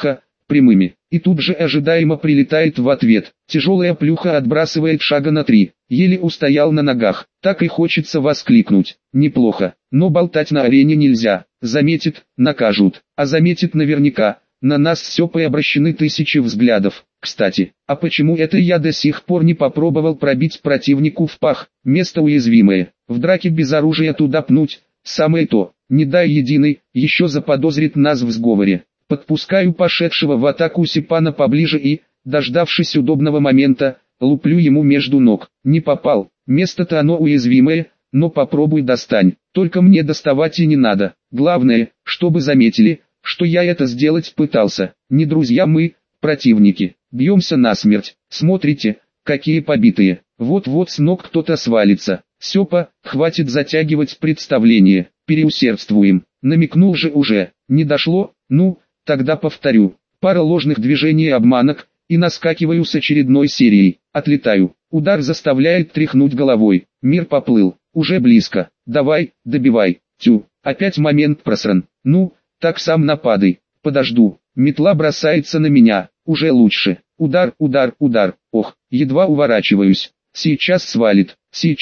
Speaker 1: прямыми. И тут же ожидаемо прилетает в ответ. Тяжелая плюха отбрасывает шага на 3. Еле устоял на ногах. Так и хочется воскликнуть. Неплохо. Но болтать на арене нельзя. Заметит, накажут. А заметит наверняка. На нас с Сёпой обращены тысячи взглядов. Кстати, а почему это я до сих пор не попробовал пробить противнику в пах? Место уязвимое. В драке без оружия туда пнуть. Самое то. Не дай единый, еще заподозрит нас в сговоре. Подпускаю пошедшего в атаку Сипана поближе и, дождавшись удобного момента, луплю ему между ног. Не попал. Место-то оно уязвимое, но попробуй достань. Только мне доставать и не надо. Главное, чтобы заметили, что я это сделать пытался. Не друзья мы, противники. Бьемся насмерть. Смотрите, какие побитые. Вот-вот с ног кто-то свалится. Сёпа, хватит затягивать представление. Переусердствуем. Намекнул же уже. Не дошло? Ну, тогда повторю. Пара ложных движений обманок, и наскакиваю с очередной серией. Отлетаю. Удар заставляет тряхнуть головой. Мир поплыл. Уже близко. Давай, добивай. Тю. Опять момент просран. Ну, так сам нападай. Подожду. Метла бросается на меня. Уже лучше. Удар, удар, удар. Ох, едва уворачиваюсь. Сейчас свалит.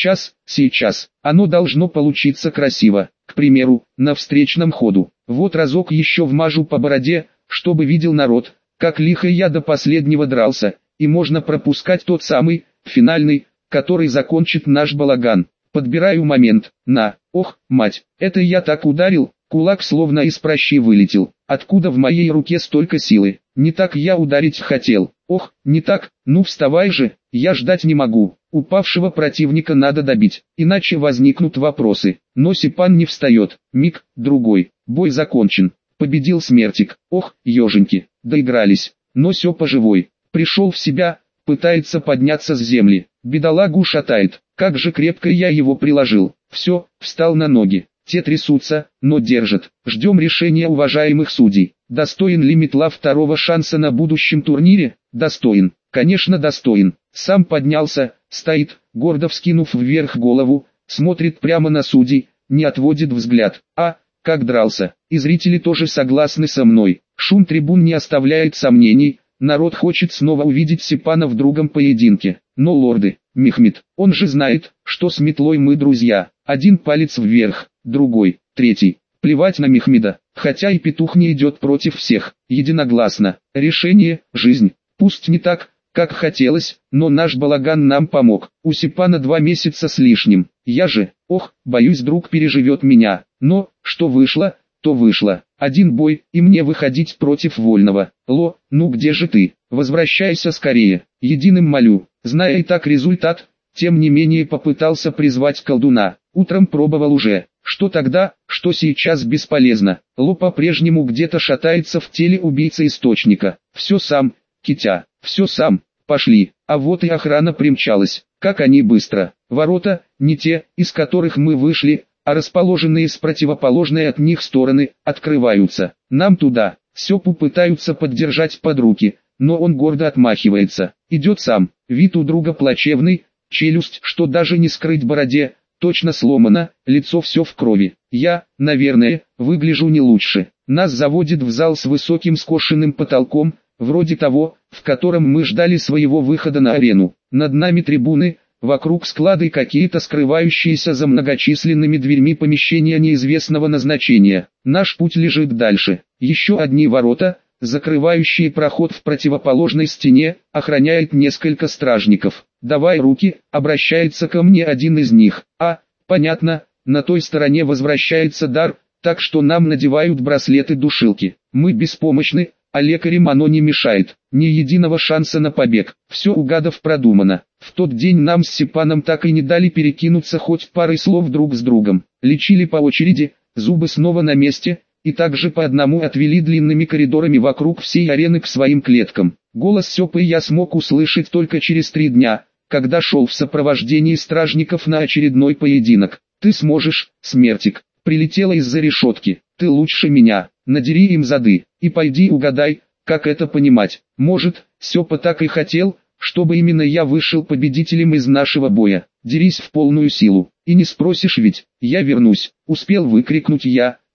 Speaker 1: Сейчас. Оно должно получиться красиво. К примеру, на встречном ходу. Вот разок еще вмажу по бороде, чтобы видел народ, как лихо я до последнего дрался, и можно пропускать тот самый, финальный, который закончит наш балаган. Подбираю момент. На, ох, мать, это я так ударил, кулак словно из пращи вылетел. Откуда в моей руке столько силы? Не так я ударить хотел. Ох, не так, ну вставай же, я ждать не могу. Упавшего противника надо добить, иначе возникнут вопросы. Но Сипан не встает. Миг, другой. Бой закончен. Победил Смертик. Ох, еженьки, доигрались. Но Сёпа живой. Пришел в себя, пытается подняться с земли. Бедолагу шатает. Как же крепко я его приложил. Все, встал на ноги. Те трясутся, но держат. Ждем решения уважаемых судей. Достоин ли Метла второго шанса на будущем турнире? Достоин. Конечно достоин. Сам поднялся, стоит, гордо вскинув вверх голову, смотрит прямо на судей, не отводит взгляд. А, как дрался. И зрители тоже согласны со мной. Шум трибун не оставляет сомнений. Народ хочет снова увидеть Сипана в другом поединке. Но лорды, Мехмед, он же знает, что с Метлой мы друзья. Один палец вверх, другой, третий. Плевать на Мехмеда, хотя и петух не идет против всех. Единогласно. Решение – жизнь. Пусть не так, как хотелось, но наш балаган нам помог. У Сипана 2 месяца с лишним. Я же, боюсь, друг переживет меня. Но, что вышло, то вышло. Один бой, и мне выходить против Вольного. Ло, ну где же ты? Возвращайся скорее. Единым молю. Зная и так результат, тем не менее попытался призвать колдуна. Утром пробовал уже. Что тогда, что сейчас бесполезно. Ло по-прежнему где-то шатается в теле убийцы источника. Все сам, Китя, все сам. Пошли. А вот и охрана примчалась. Как они быстро. Ворота, не те, из которых мы вышли, а расположенные с противоположной от них стороны, открываются. Нам туда. Сёпу пытаются поддержать под руки, но он гордо отмахивается. Идет сам. Вид у друга плачевный, челюсть, что даже не скрыть бороде, точно сломана, лицо все в крови. Я, наверное, выгляжу не лучше. Нас заводит в зал с высоким скошенным потолком, вроде того, в котором мы ждали своего выхода на арену. Над нами трибуны, вокруг склады какие-то скрывающиеся за многочисленными дверьми помещения неизвестного назначения. Наш путь лежит дальше. Еще одни ворота, закрывающие проход в противоположной стене, охраняет несколько стражников. «Давай руки», обращается ко мне один из них. Понятно, на той стороне возвращается дар, так что нам надевают браслеты-душилки. Мы беспомощны, а лекарям оно не мешает. Ни единого шанса на побег. Все у гадов продумано. В тот день нам с Сипаном так и не дали перекинуться хоть парой слов друг с другом. Лечили по очереди, зубы снова на месте, и также по одному отвели длинными коридорами вокруг всей арены к своим клеткам. Голос Сёпы я смог услышать только через 3 дня, когда шел в сопровождении стражников на очередной поединок. «Ты сможешь, Смертик», прилетела из-за решетки. «Ты лучше меня, надери им зады, и пойди угадай, как это понимать». Может, Сёпа так и хотел, чтобы именно я вышел победителем из нашего боя. «Дерись в полную силу, и не спросишь ведь, я вернусь», успел выкрикнуть я,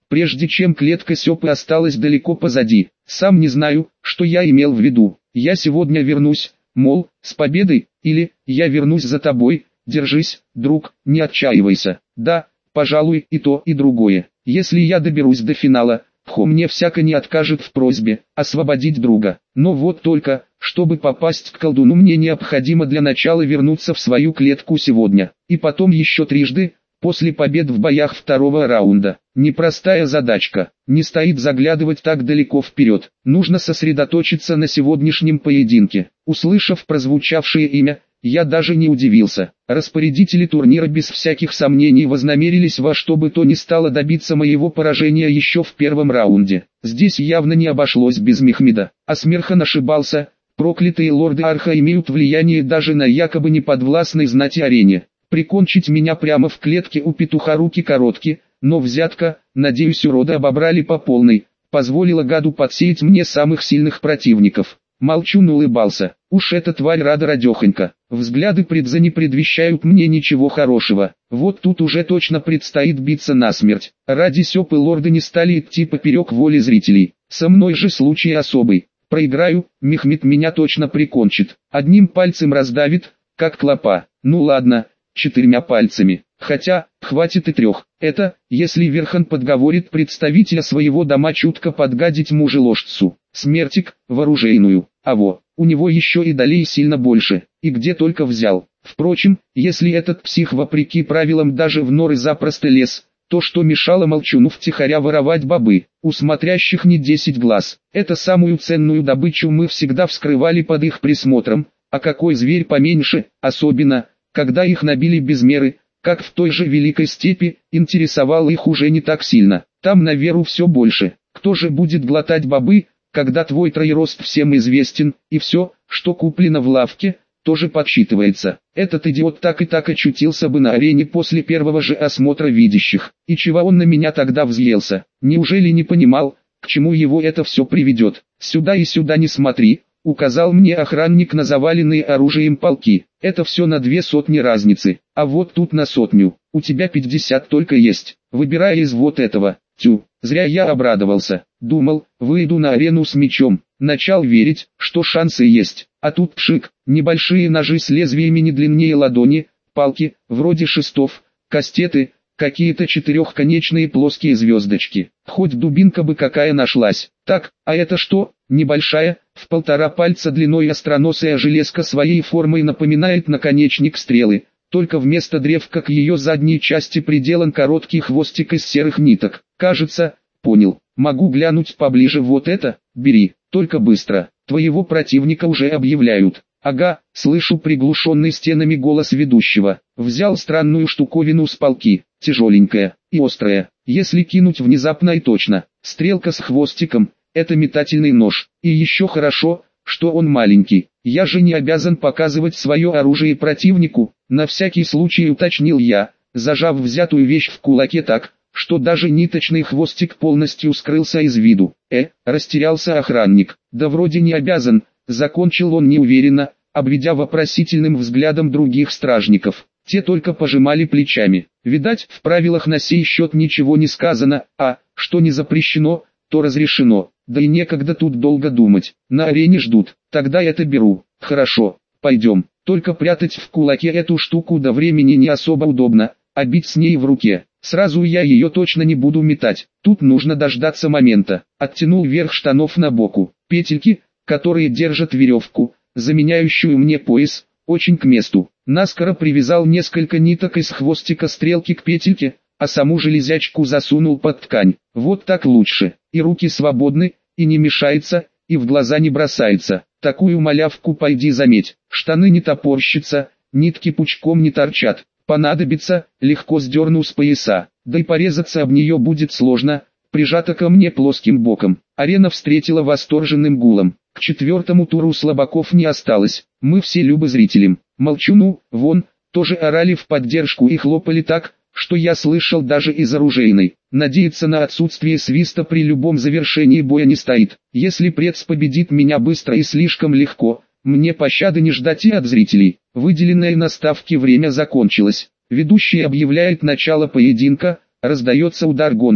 Speaker 1: прежде чем клетка Сёпы осталась далеко позади. Сам не знаю, что я имел в виду. Я сегодня вернусь, мол, с победой, или я вернусь за тобой, держись, друг, не отчаивайся. Да, пожалуй, и то, и другое. Если я доберусь до финала, Пхо мне всяко не откажет в просьбе освободить друга. Но вот только, чтобы попасть к колдуну, мне необходимо для начала вернуться в свою клетку сегодня. И потом еще трижды, после побед в боях второго раунда. Непростая задачка. Не стоит заглядывать так далеко вперед. Нужно сосредоточиться на сегодняшнем поединке. Услышав прозвучавшее имя, я даже не удивился. Распорядители турнира без всяких сомнений вознамерились во что бы то ни стало добиться моего поражения еще в первом раунде. Здесь явно не обошлось без Мехмеда. Асмерхан ошибался. Проклятые лорды Арха имеют влияние даже на якобы неподвластной знати арене. Прикончить меня прямо в клетке у петуха руки коротки, но взятка, надеюсь, урода обобрали по полной, позволила гаду подсеять мне самых сильных противников. Молчун улыбался. Уж эта тварь рада радехонько. Взгляды предза не предвещают мне ничего хорошего. Вот тут уже точно предстоит биться насмерть. Ради Сёпы лорды не стали идти поперек воли зрителей. Со мной же случай особый. Проиграю, Мехмед меня точно прикончит. Одним пальцем раздавит, как клопа. Ну ладно, 4 пальцами. Хотя, хватит и 3. Это, если Верхан подговорит представителя своего дома чутко подгадить мужеложцу. Смертик, в оружейную. Аво, у него еще и долей сильно больше. И где только взял. Впрочем, если этот псих вопреки правилам даже в норы запросто лез, то что мешало молчуну втихаря воровать бобы, у смотрящих не 10 глаз. Это самую ценную добычу мы всегда вскрывали под их присмотром, а какой зверь поменьше, особенно, когда их набили без меры, как в той же Великой Степи, интересовал их уже не так сильно. Там на веру все больше. Кто же будет глотать бобы, когда твой троерост всем известен, и все, что куплено в лавке, тоже подсчитывается. Этот идиот так и так очутился бы на арене после первого же осмотра видящих. И чего он на меня тогда взъелся? Неужели не понимал, к чему его это все приведет? Сюда и сюда не смотри, указал мне охранник на заваленные оружием полки. Это все на 200 разницы, а вот тут на 100. У тебя 50 только есть. Выбирай из вот этого. Тю, зря я обрадовался. Думал, выйду на арену с мечом. Начал верить, что шансы есть. А тут пшик, небольшие ножи с лезвиями не длиннее ладони, палки, вроде шестов, кастеты, какие-то четырехконечные плоские звездочки. Хоть дубинка бы какая нашлась. Так, а это что? Небольшая, в 1,5 пальца длиной остроносая железка своей формой напоминает наконечник стрелы, только вместо древка к ее задней части приделан короткий хвостик из серых ниток. Кажется, понял. Могу глянуть поближе. Вот это, бери, только быстро. Твоего противника уже объявляют. Ага, слышу приглушенный стенами голос ведущего. Взял странную штуковину с полки, тяжеленькая и острая. Если кинуть внезапно и точно, стрелка с хвостиком, это метательный нож. И еще хорошо, что он маленький. Я же не обязан показывать свое оружие противнику, на всякий случай уточнил я, зажав взятую вещь в кулаке так, что даже ниточный хвостик полностью скрылся из виду. Растерялся охранник. Да вроде не обязан, закончил он неуверенно, обведя вопросительным взглядом других стражников. Те только пожимали плечами. Видать, в правилах на сей счет ничего не сказано, а, что не запрещено, то разрешено. Да и некогда тут долго думать. На арене ждут. Тогда это беру. Хорошо, пойдем. Только прятать в кулаке эту штуку до времени не особо удобно, а бить с ней в руке. Сразу я ее точно не буду метать. Тут нужно дождаться момента. Оттянул верх штанов на боку. Петельки, которые держат веревку, заменяющую мне пояс, очень к месту. Наскоро привязал несколько ниток из хвостика стрелки к петельке, а саму железячку засунул под ткань. Вот так лучше. И руки свободны, и не мешается, и в глаза не бросается. Такую малявку пойди заметь. Штаны не топорщатся, нитки пучком не торчат. Понадобится, легко сдерну с пояса. Да и порезаться об нее будет сложно, прижата ко мне плоским боком. Арена встретила восторженным гулом. К 4-му туру слабаков не осталось. Мы все любы зрителям. Молчуну, вон, тоже орали в поддержку и хлопали так, что я слышал даже из оружейной. Надеяться на отсутствие свиста при любом завершении боя не стоит. Если прец победит меня быстро и слишком легко, мне пощады не ждать и от зрителей. Выделенное на ставке время закончилось. Ведущий объявляет начало поединка, раздается удар гонга.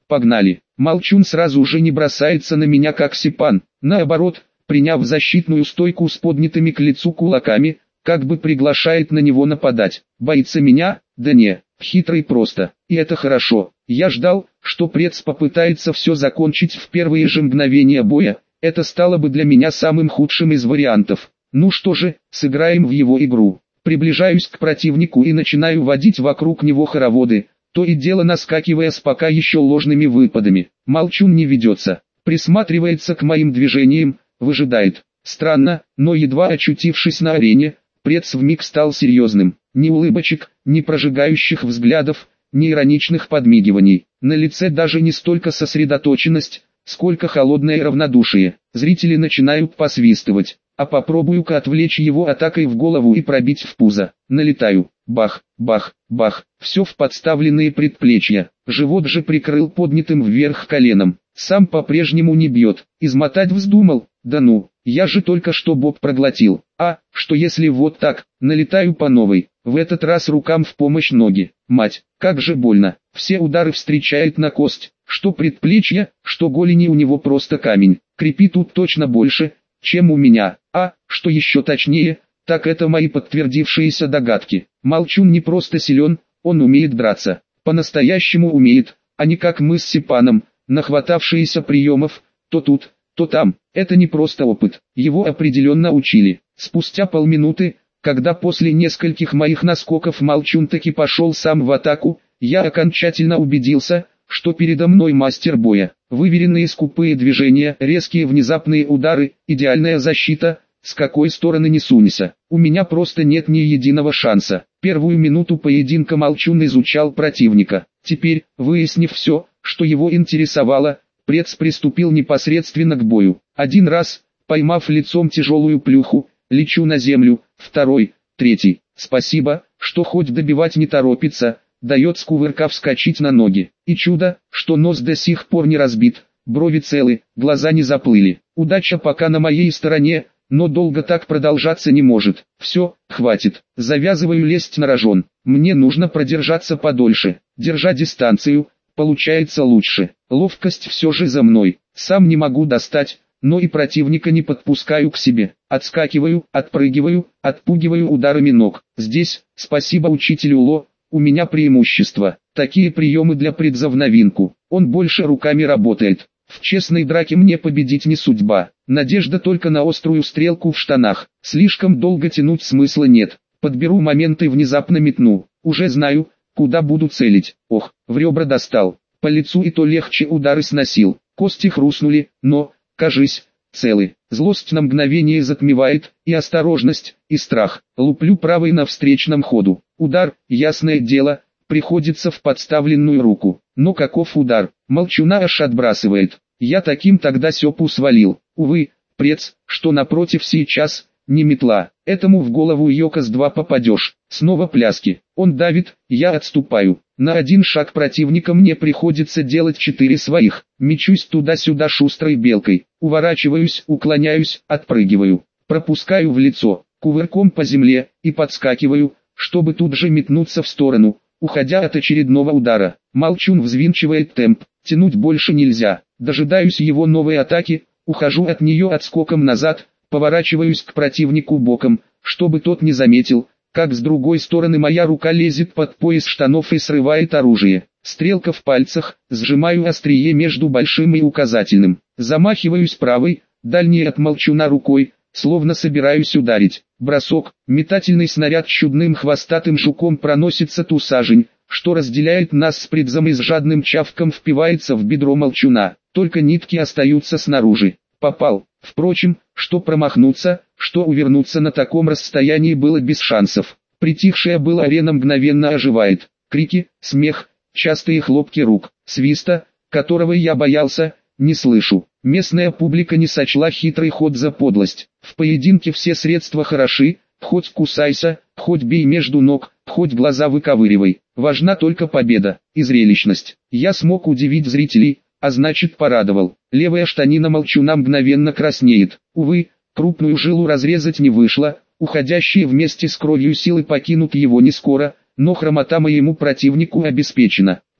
Speaker 1: Погнали. Молчун сразу же не бросается на меня как сипан, наоборот, приняв защитную стойку с поднятыми к лицу кулаками, как бы приглашает на него нападать. Боится меня? Да не, хитрый просто. И это хорошо. Я ждал, что прец попытается все закончить в первые же мгновения боя. Это стало бы для меня самым худшим из вариантов. Ну что же, сыграем в его игру. Приближаюсь к противнику и начинаю водить вокруг него хороводы, то и дело наскакивая с пока еще ложными выпадами. Молчун не ведется, присматривается к моим движениям, выжидает. Странно, но едва очутившись на арене, прец вмиг стал серьезным. Ни улыбочек, ни прожигающих взглядов, ни ироничных подмигиваний. На лице даже не столько сосредоточенность, сколько холодное равнодушие. Зрители начинают посвистывать. А попробую-ка отвлечь его атакой в голову и пробить в пузо. Налетаю. Бах, бах, бах. Все в подставленные предплечья. Живот же прикрыл поднятым вверх коленом. Сам по-прежнему не бьет. Измотать вздумал? Да ну, я же только что боб проглотил. А, что если вот так, налетаю по новой. В этот раз рукам в помощь ноги. Мать, как же больно. Все удары встречает на кость. Что предплечья, что голени у него просто камень. Крепи тут точно больше, чем у меня. А, что еще точнее, так это мои подтвердившиеся догадки. Молчун не просто силен, он умеет драться. По-настоящему умеет, а не как мы с Сипаном, нахватавшиеся приемов, то тут, то там. Это не просто опыт, его определенно учили. Спустя полминуты, когда после нескольких моих наскоков Молчун таки пошел сам в атаку, я окончательно убедился, что передо мной мастер боя. Выверенные скупые движения, резкие внезапные удары, идеальная защита, с какой стороны не сунься. У меня просто нет ни единого шанса. Первую минуту поединка Молчун изучал противника. Теперь, выяснив все, что его интересовало, прец приступил непосредственно к бою. Один раз, поймав лицом тяжелую плюху, лечу на землю, второй, третий. Спасибо, что хоть добивать не торопится, дает скувырка вскочить на ноги. И чудо, что нос до сих пор не разбит, брови целы, глаза не заплыли. Удача пока на моей стороне, но долго так продолжаться не может. Все, хватит. Завязываю лезть на рожон. Мне нужно продержаться подольше. Держа дистанцию, получается лучше. Ловкость все же за мной. Сам не могу достать, но и противника не подпускаю к себе. Отскакиваю, отпрыгиваю, отпугиваю ударами ног. Здесь, спасибо учителю Ло, у меня преимущество. Такие приемы для предза в новинку. Он больше руками работает. В честной драке мне победить не судьба. Надежда только на острую стрелку в штанах. Слишком долго тянуть смысла нет. Подберу момент и внезапно метну. Уже знаю, куда буду целить. Ох, в ребра достал. По лицу и то легче удары сносил. Кости хрустнули, но, кажись, целы. Злость на мгновение затмевает, и осторожность, и страх. Луплю правой на встречном ходу. Удар, ясное дело, приходится в подставленную руку. Но каков удар? Молчуна аж отбрасывает. Я таким тогда сёпу свалил. Увы, прец, что напротив сейчас, не метла. Этому в голову йока с два попадешь. Снова пляски. Он давит, я отступаю. На один шаг противника мне приходится делать 4 своих. Мечусь туда-сюда шустрой белкой. Уворачиваюсь, уклоняюсь, отпрыгиваю. Пропускаю в лицо, кувырком по земле, и подскакиваю, чтобы тут же метнуться в сторону, уходя от очередного удара. Молчун взвинчивает темп, тянуть больше нельзя. Дожидаюсь его новой атаки, ухожу от нее отскоком назад, поворачиваюсь к противнику боком, чтобы тот не заметил, как с другой стороны моя рука лезет под пояс штанов и срывает оружие. Стрелка в пальцах, сжимаю острие между большим и указательным. Замахиваюсь правой, дальней от Молчуна рукой, словно собираюсь ударить. Бросок, метательный снаряд чудным хвостатым жуком проносится ту сажень, что разделяет нас с предзом и с жадным чавком впивается в бедро Молчуна. Только нитки остаются снаружи. Попал. Впрочем, что промахнуться, что увернуться на таком расстоянии было без шансов. Притихшая была арена мгновенно оживает. Крики, смех, частые хлопки рук, свиста, которого я боялся, не слышу. Местная публика не сочла хитрый ход за подлость. В поединке все средства хороши, хоть кусайся, хоть бей между ног, хоть глаза выковыривай. Важна только победа и зрелищность. Я смог удивить зрителей, а значит порадовал. Левая штанина Молчуна мгновенно краснеет. Увы, крупную жилу разрезать не вышло, уходящие вместе с кровью силы покинут его не скоро, но хромота моему противнику обеспечена.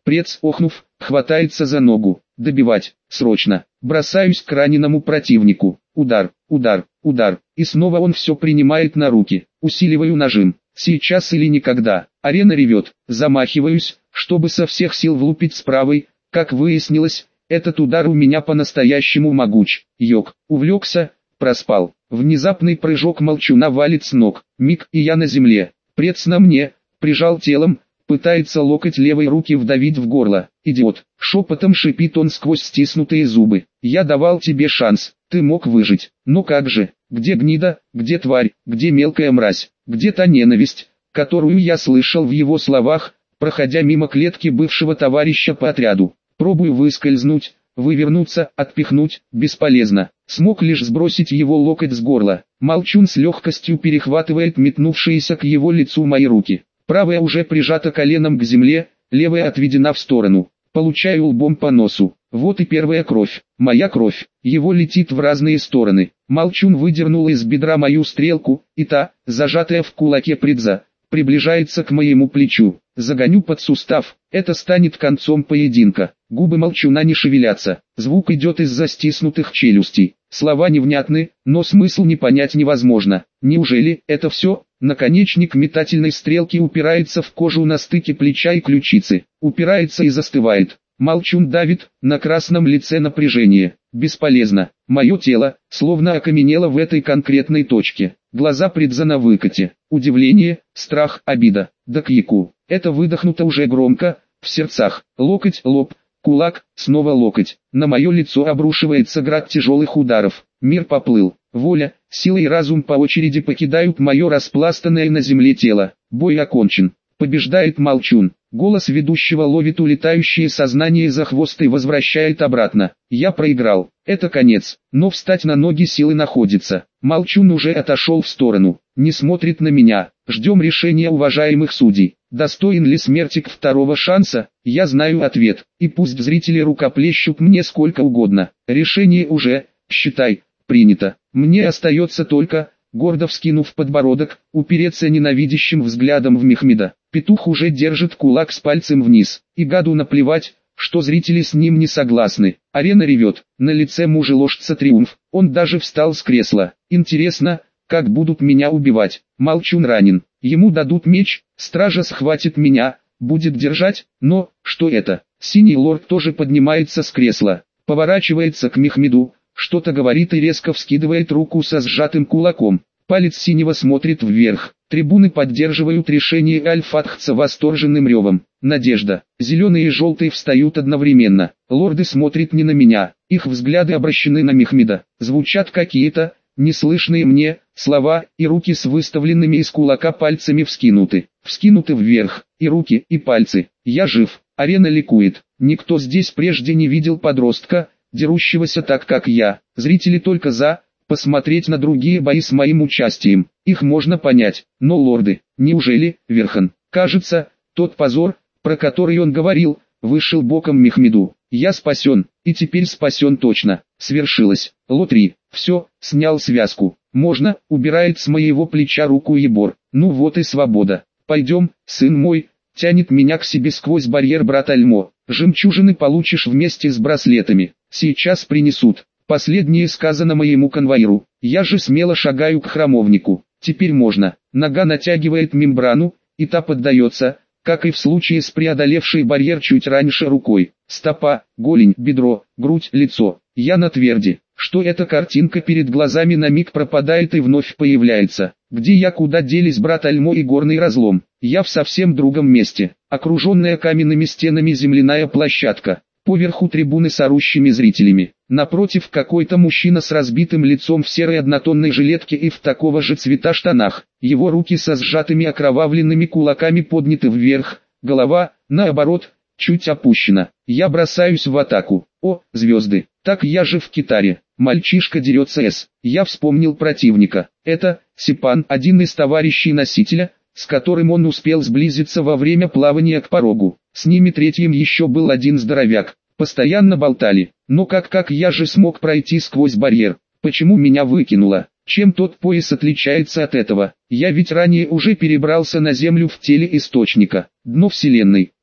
Speaker 1: Прец, охнув, хватается за ногу. Добивать, срочно. Бросаюсь к раненому противнику. Удар, удар, удар. И снова он все принимает на руки. Усиливаю нажим. Сейчас или никогда. Арена ревет. Замахиваюсь, чтобы со всех сил влупить с правой. Как выяснилось, этот удар у меня по-настоящему могуч. Йог. Увлекся, проспал. Внезапный прыжок молчуна валит с ног. Миг, и я на земле. Прец на мне, прижал телом, пытается локоть левой руки вдавить в горло. «Идиот!» — шепотом шипит он сквозь стиснутые зубы. «Я давал тебе шанс, ты мог выжить. Но как же? Где гнида, где тварь, где мелкая мразь, где та ненависть, которую я слышал в его словах, проходя мимо клетки бывшего товарища по отряду? Пробую выскользнуть, вывернуться, отпихнуть, бесполезно. Смог лишь сбросить его локоть с горла. Молчун с легкостью перехватывает метнувшиеся к его лицу мои руки. Правая уже прижата коленом к земле, левая отведена в сторону. Получаю лбом по носу. Вот и первая кровь. Моя кровь. Его летит в разные стороны. Молчун выдернул из бедра мою стрелку, и та, зажатая в кулаке Придза, приближается к моему плечу. Загоню под сустав. Это станет концом поединка. Губы Молчуна не шевелятся. Звук идет из-за стиснутых челюстей. Слова невнятны, но смысл не понять невозможно. Неужели это все? Наконечник метательной стрелки упирается в кожу на стыке плеча и ключицы. Упирается и застывает. Молчун давит, на красном лице напряжение. Бесполезно. Мое тело, словно окаменело в этой конкретной точке. Глаза Придза на выкате. Удивление, страх, обида. Да к яку. Это выдохнуто уже громко, в сердцах. Локоть, лоб, кулак, снова локоть. На мое лицо обрушивается град тяжелых ударов. Мир поплыл. Воля, сила и разум по очереди покидают мое распластанное на земле тело. Бой окончен. Побеждает Молчун. Голос ведущего ловит улетающее сознание за хвост и возвращает обратно. Я проиграл. Это конец. Но встать на ноги силы находится. Молчун уже отошел в сторону. Не смотрит на меня. Ждем решения уважаемых судей. Достоин ли смертик второго шанса? Я знаю ответ. И пусть зрители рукоплещут мне сколько угодно. Решение уже, считай, принято. Мне остается только, гордо вскинув подбородок, упереться ненавидящим взглядом в Мехмеда. Петух уже держит кулак с пальцем вниз, и гаду наплевать, что зрители с ним не согласны. Арена ревет, на лице мужеложца триумф, он даже встал с кресла. Интересно, как будут меня убивать? Молчун ранен, ему дадут меч, стража схватит меня, будет держать, но, что это? Синий лорд тоже поднимается с кресла, поворачивается к Мехмеду, что-то говорит и резко вскидывает руку со сжатым кулаком. Палец синего смотрит вверх. Трибуны поддерживают решение Аль-Фатхца восторженным ревом. Надежда. Зеленые и желтые встают одновременно. Лорды смотрят не на меня. Их взгляды обращены на Мехмеда. Звучат какие-то, неслышные мне, слова, и руки с выставленными из кулака пальцами вскинуты. Вскинуты вверх. И руки, и пальцы. Я жив. Арена ликует. Никто здесь прежде не видел подростка, дерущегося так как я. Зрители только за, посмотреть на другие бои с моим участием. Их можно понять, но лорды, неужели, Верхан? Кажется, тот позор, про который он говорил, вышел боком Мехмеду. Я спасен, и теперь спасен точно. Свершилось. Ло-3. Все, снял связку. Можно, убирает с моего плеча руку Ебор. Ну вот и свобода. Пойдем, сын мой, тянет меня к себе сквозь барьер брат Альмо. Жемчужины получишь вместе с браслетами. Сейчас принесут. Последнее сказано моему конвоиру. Я же смело шагаю к храмовнику. Теперь можно. Нога натягивает мембрану, и та поддается, как и в случае с преодолевшей барьер чуть раньше рукой. Стопа, голень, бедро, грудь, лицо. Я на тверди. Что эта картинка перед глазами на миг пропадает и вновь появляется. Где я, куда делись брат Альмо и горный разлом? Я в совсем другом месте. Окруженная каменными стенами земляная площадка. Поверху трибуны с орущими зрителями. Напротив какой-то мужчина с разбитым лицом в серой однотонной жилетке и в такого же цвета штанах. Его руки со сжатыми окровавленными кулаками подняты вверх, голова, наоборот, чуть опущена. Я бросаюсь в атаку. О, звезды, так я же в китаре. Мальчишка дерется с. Я вспомнил противника. Это Сипан, один из товарищей носителя, с которым он успел сблизиться во время плавания к порогу. С ними третьим еще был один здоровяк. Постоянно болтали. Но как я же смог пройти сквозь барьер? Почему меня выкинуло? Чем тот пояс отличается от этого? Я ведь ранее уже перебрался на землю в теле источника. Дно вселенной.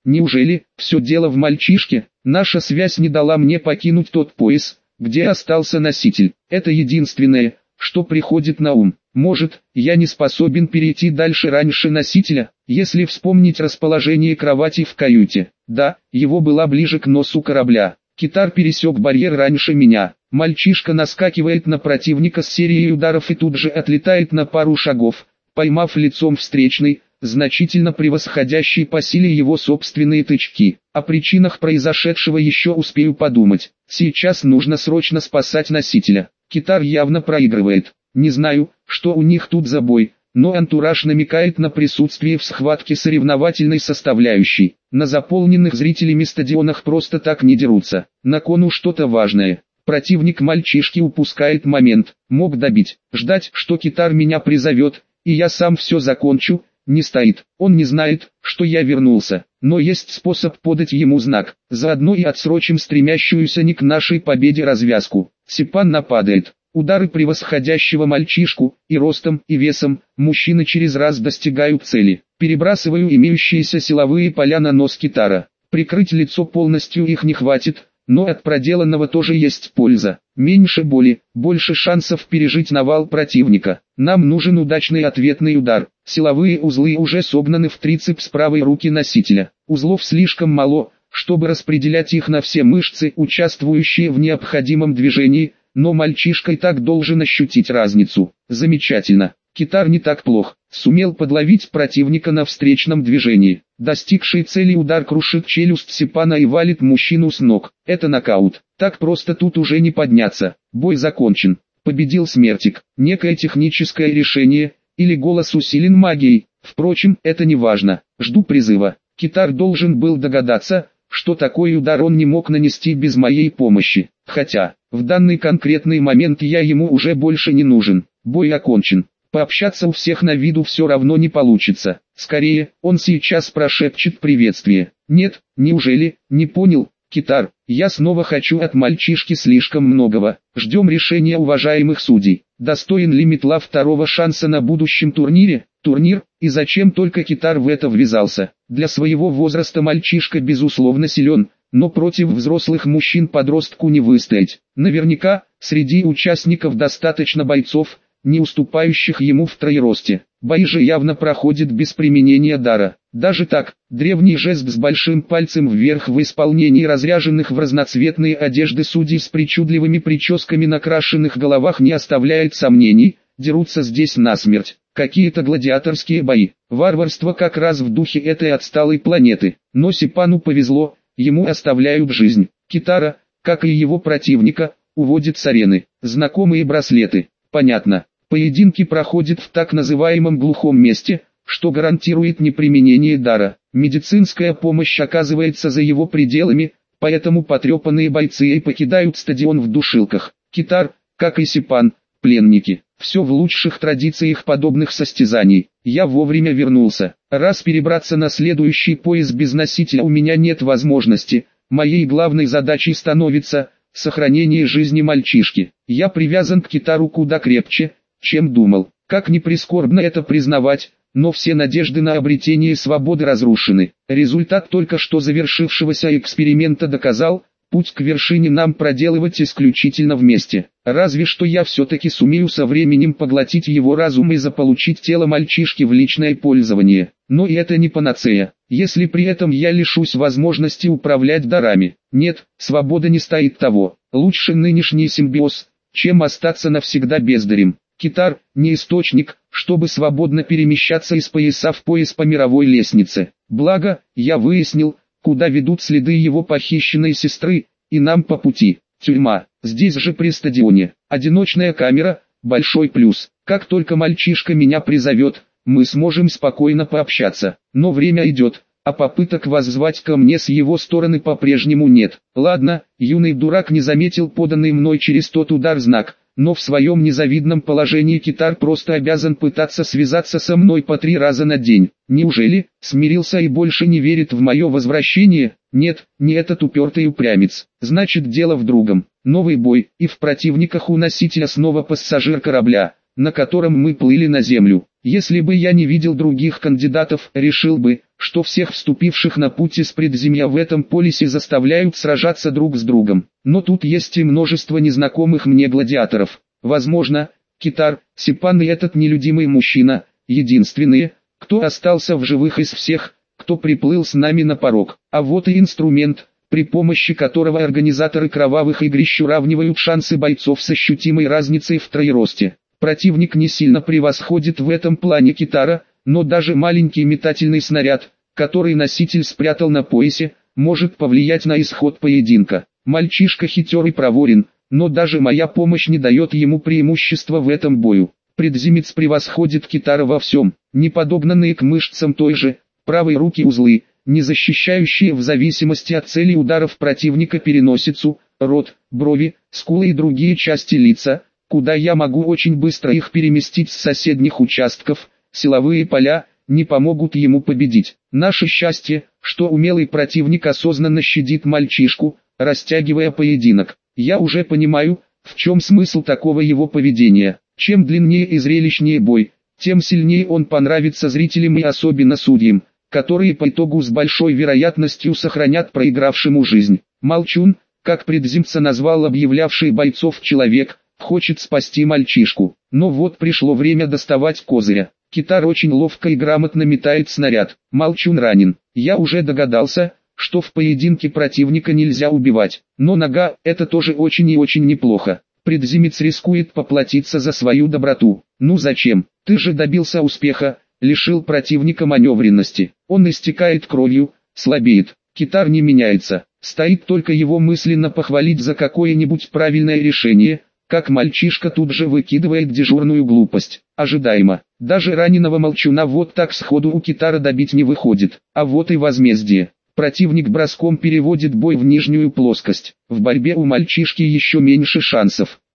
Speaker 1: Неужели все дело в мальчишке? Наша связь не дала мне покинуть тот пояс, где остался носитель. Это единственное, что приходит на ум. Может, я не способен перейти дальше раньше носителя, если вспомнить расположение кровати в каюте. Да, его была ближе к носу корабля. Китар пересек барьер раньше меня. Мальчишка наскакивает на противника с серией ударов и тут же отлетает на пару шагов, поймав лицом встречный, значительно превосходящий по силе его собственные тычки. О причинах произошедшего еще успею подумать. Сейчас нужно срочно спасать носителя. Китар явно проигрывает. Не знаю, что у них тут за бой, но антураж намекает на присутствие в схватке соревновательной составляющей. На заполненных зрителями стадионах просто так не дерутся. На кону что-то важное. Противник мальчишки упускает момент. Мог добить, ждать, что Китар меня призовет, и я сам все закончу. Не стоит. Он не знает, что я вернулся, но есть способ подать ему знак. Заодно и отсрочим стремящуюся не к нашей победе развязку. Сипан нападает. Удары превосходящего мальчишку, и ростом, и весом, мужчины через раз достигают цели. Перебрасываю имеющиеся силовые поля на нос Китара. Прикрыть лицо полностью их не хватит, но от проделанного тоже есть польза. Меньше боли, больше шансов пережить навал противника. Нам нужен удачный ответный удар. Силовые узлы уже согнаны в трицепс правой руки носителя. Узлов слишком мало, чтобы распределять их на все мышцы, участвующие в необходимом движении, но мальчишка и так должен ощутить разницу. Замечательно. Китар не так плох. Сумел подловить противника на встречном движении. Достигший цели удар крушит челюсть Сипана и валит мужчину с ног. Это нокаут. Так просто тут уже не подняться. Бой закончен. Победил Смертик. Некое техническое решение, или голос усилен магией. Впрочем, это не важно. Жду призыва. Китар должен был догадаться, что такой удар он не мог нанести без моей помощи. Хотя, в данный конкретный момент я ему уже больше не нужен. Бой окончен. Пообщаться у всех на виду все равно не получится. Скорее, он сейчас прошепчет приветствие. Нет, неужели, не понял, Китар, я снова хочу от мальчишки слишком многого. Ждем решения уважаемых судей. Достоин ли Метла второго шанса на будущем турнире? Турнир, и зачем только Китар в это ввязался? Для своего возраста мальчишка безусловно силен, но против взрослых мужчин подростку не выстоять. Наверняка, среди участников достаточно бойцов, не уступающих ему в троеросте. Бои же явно проходят без применения дара. Даже так, древний жест с большим пальцем вверх в исполнении разряженных в разноцветные одежды судей с причудливыми прическами на крашенных головах не оставляет сомнений, дерутся здесь насмерть. Какие-то гладиаторские бои. Варварство как раз в духе этой отсталой планеты. Но Сипану повезло, ему оставляют жизнь. Китара, как и его противника, уводят с арены. Знакомые браслеты. Понятно. Поединки проходят в так называемом глухом месте, что гарантирует неприменение дара. Медицинская помощь оказывается за его пределами, поэтому потрепанные бойцы и покидают стадион в душилках. Китар, как и Сипан, пленники. Все в лучших традициях подобных состязаний. Я вовремя вернулся. Раз перебраться на следующий пояс без носителя у меня нет возможности, моей главной задачей становится сохранение жизни мальчишки. Я привязан к Китару куда крепче, чем думал. Как ни прискорбно это признавать, но все надежды на обретение свободы разрушены. Результат только что завершившегося эксперимента доказал, путь к вершине нам проделывать исключительно вместе. Разве что я все-таки сумею со временем поглотить его разум и заполучить тело мальчишки в личное пользование. Но и это не панацея, если при этом я лишусь возможности управлять дарами. Нет, свобода не стоит того. Лучше нынешний симбиоз, чем остаться навсегда бездарем. Китар – не источник, чтобы свободно перемещаться из пояса в пояс по мировой лестнице. Благо, я выяснил, куда ведут следы его похищенной сестры, и нам по пути. Тюрьма, здесь же при стадионе. Одиночная камера, большой плюс. Как только мальчишка меня призовет, мы сможем спокойно пообщаться. Но время идет, а попыток воззвать ко мне с его стороны по-прежнему нет. Ладно, юный дурак не заметил поданный мной через тот удар знак. Но в своем незавидном положении Китар просто обязан пытаться связаться со мной по 3 раза на день. Неужели смирился и больше не верит в мое возвращение? Нет, не этот упертый упрямец. Значит, дело в другом. Новый бой, и в противниках у носителя снова пассажир корабля, на котором мы плыли на землю. Если бы я не видел других кандидатов, решил бы, что всех вступивших на путь из предземья в этом полисе заставляют сражаться друг с другом. Но тут есть и множество незнакомых мне гладиаторов. Возможно, Китар, Сипан и этот нелюдимый мужчина – единственные, кто остался в живых из всех, кто приплыл с нами на порог. А вот и инструмент, при помощи которого организаторы кровавых игрищ уравнивают шансы бойцов с ощутимой разницей в троеросте. Противник не сильно превосходит в этом плане Китара, но даже маленький метательный снаряд, который носитель спрятал на поясе, может повлиять на исход поединка. Мальчишка хитер и проворен, но даже моя помощь не дает ему преимущества в этом бою. Предземец превосходит Китара во всем, неподобные к мышцам той же, правой руки узлы, не защищающие в зависимости от цели ударов противника переносицу, рот, брови, скулы и другие части лица, куда я могу очень быстро их переместить с соседних участков. Силовые поля не помогут ему победить. Наше счастье, что умелый противник осознанно щадит мальчишку, растягивая поединок. Я уже понимаю, в чем смысл такого его поведения. Чем длиннее и зрелищнее бой, тем сильнее он понравится зрителям и особенно судьям, которые по итогу с большой вероятностью сохранят проигравшему жизнь. Молчун, как предземца назвал объявлявший бойцов человек, хочет спасти мальчишку. Но вот пришло время доставать козыря. Китар очень ловко и грамотно метает снаряд. Молчун ранен. Я уже догадался, что в поединке противника нельзя убивать. Но нога – это тоже очень и очень неплохо. Предземец рискует поплатиться за свою доброту. Ну зачем? Ты же добился успеха, лишил противника маневренности. Он истекает кровью, слабеет. Китар не меняется. Стоит только его мысленно похвалить за какое-нибудь правильное решение, как мальчишка тут же выкидывает дежурную глупость. Ожидаемо. Даже раненого молчуна вот так сходу у Китара добить не выходит. А вот и возмездие. Противник броском переводит бой в нижнюю плоскость. В борьбе у мальчишки еще меньше шансов.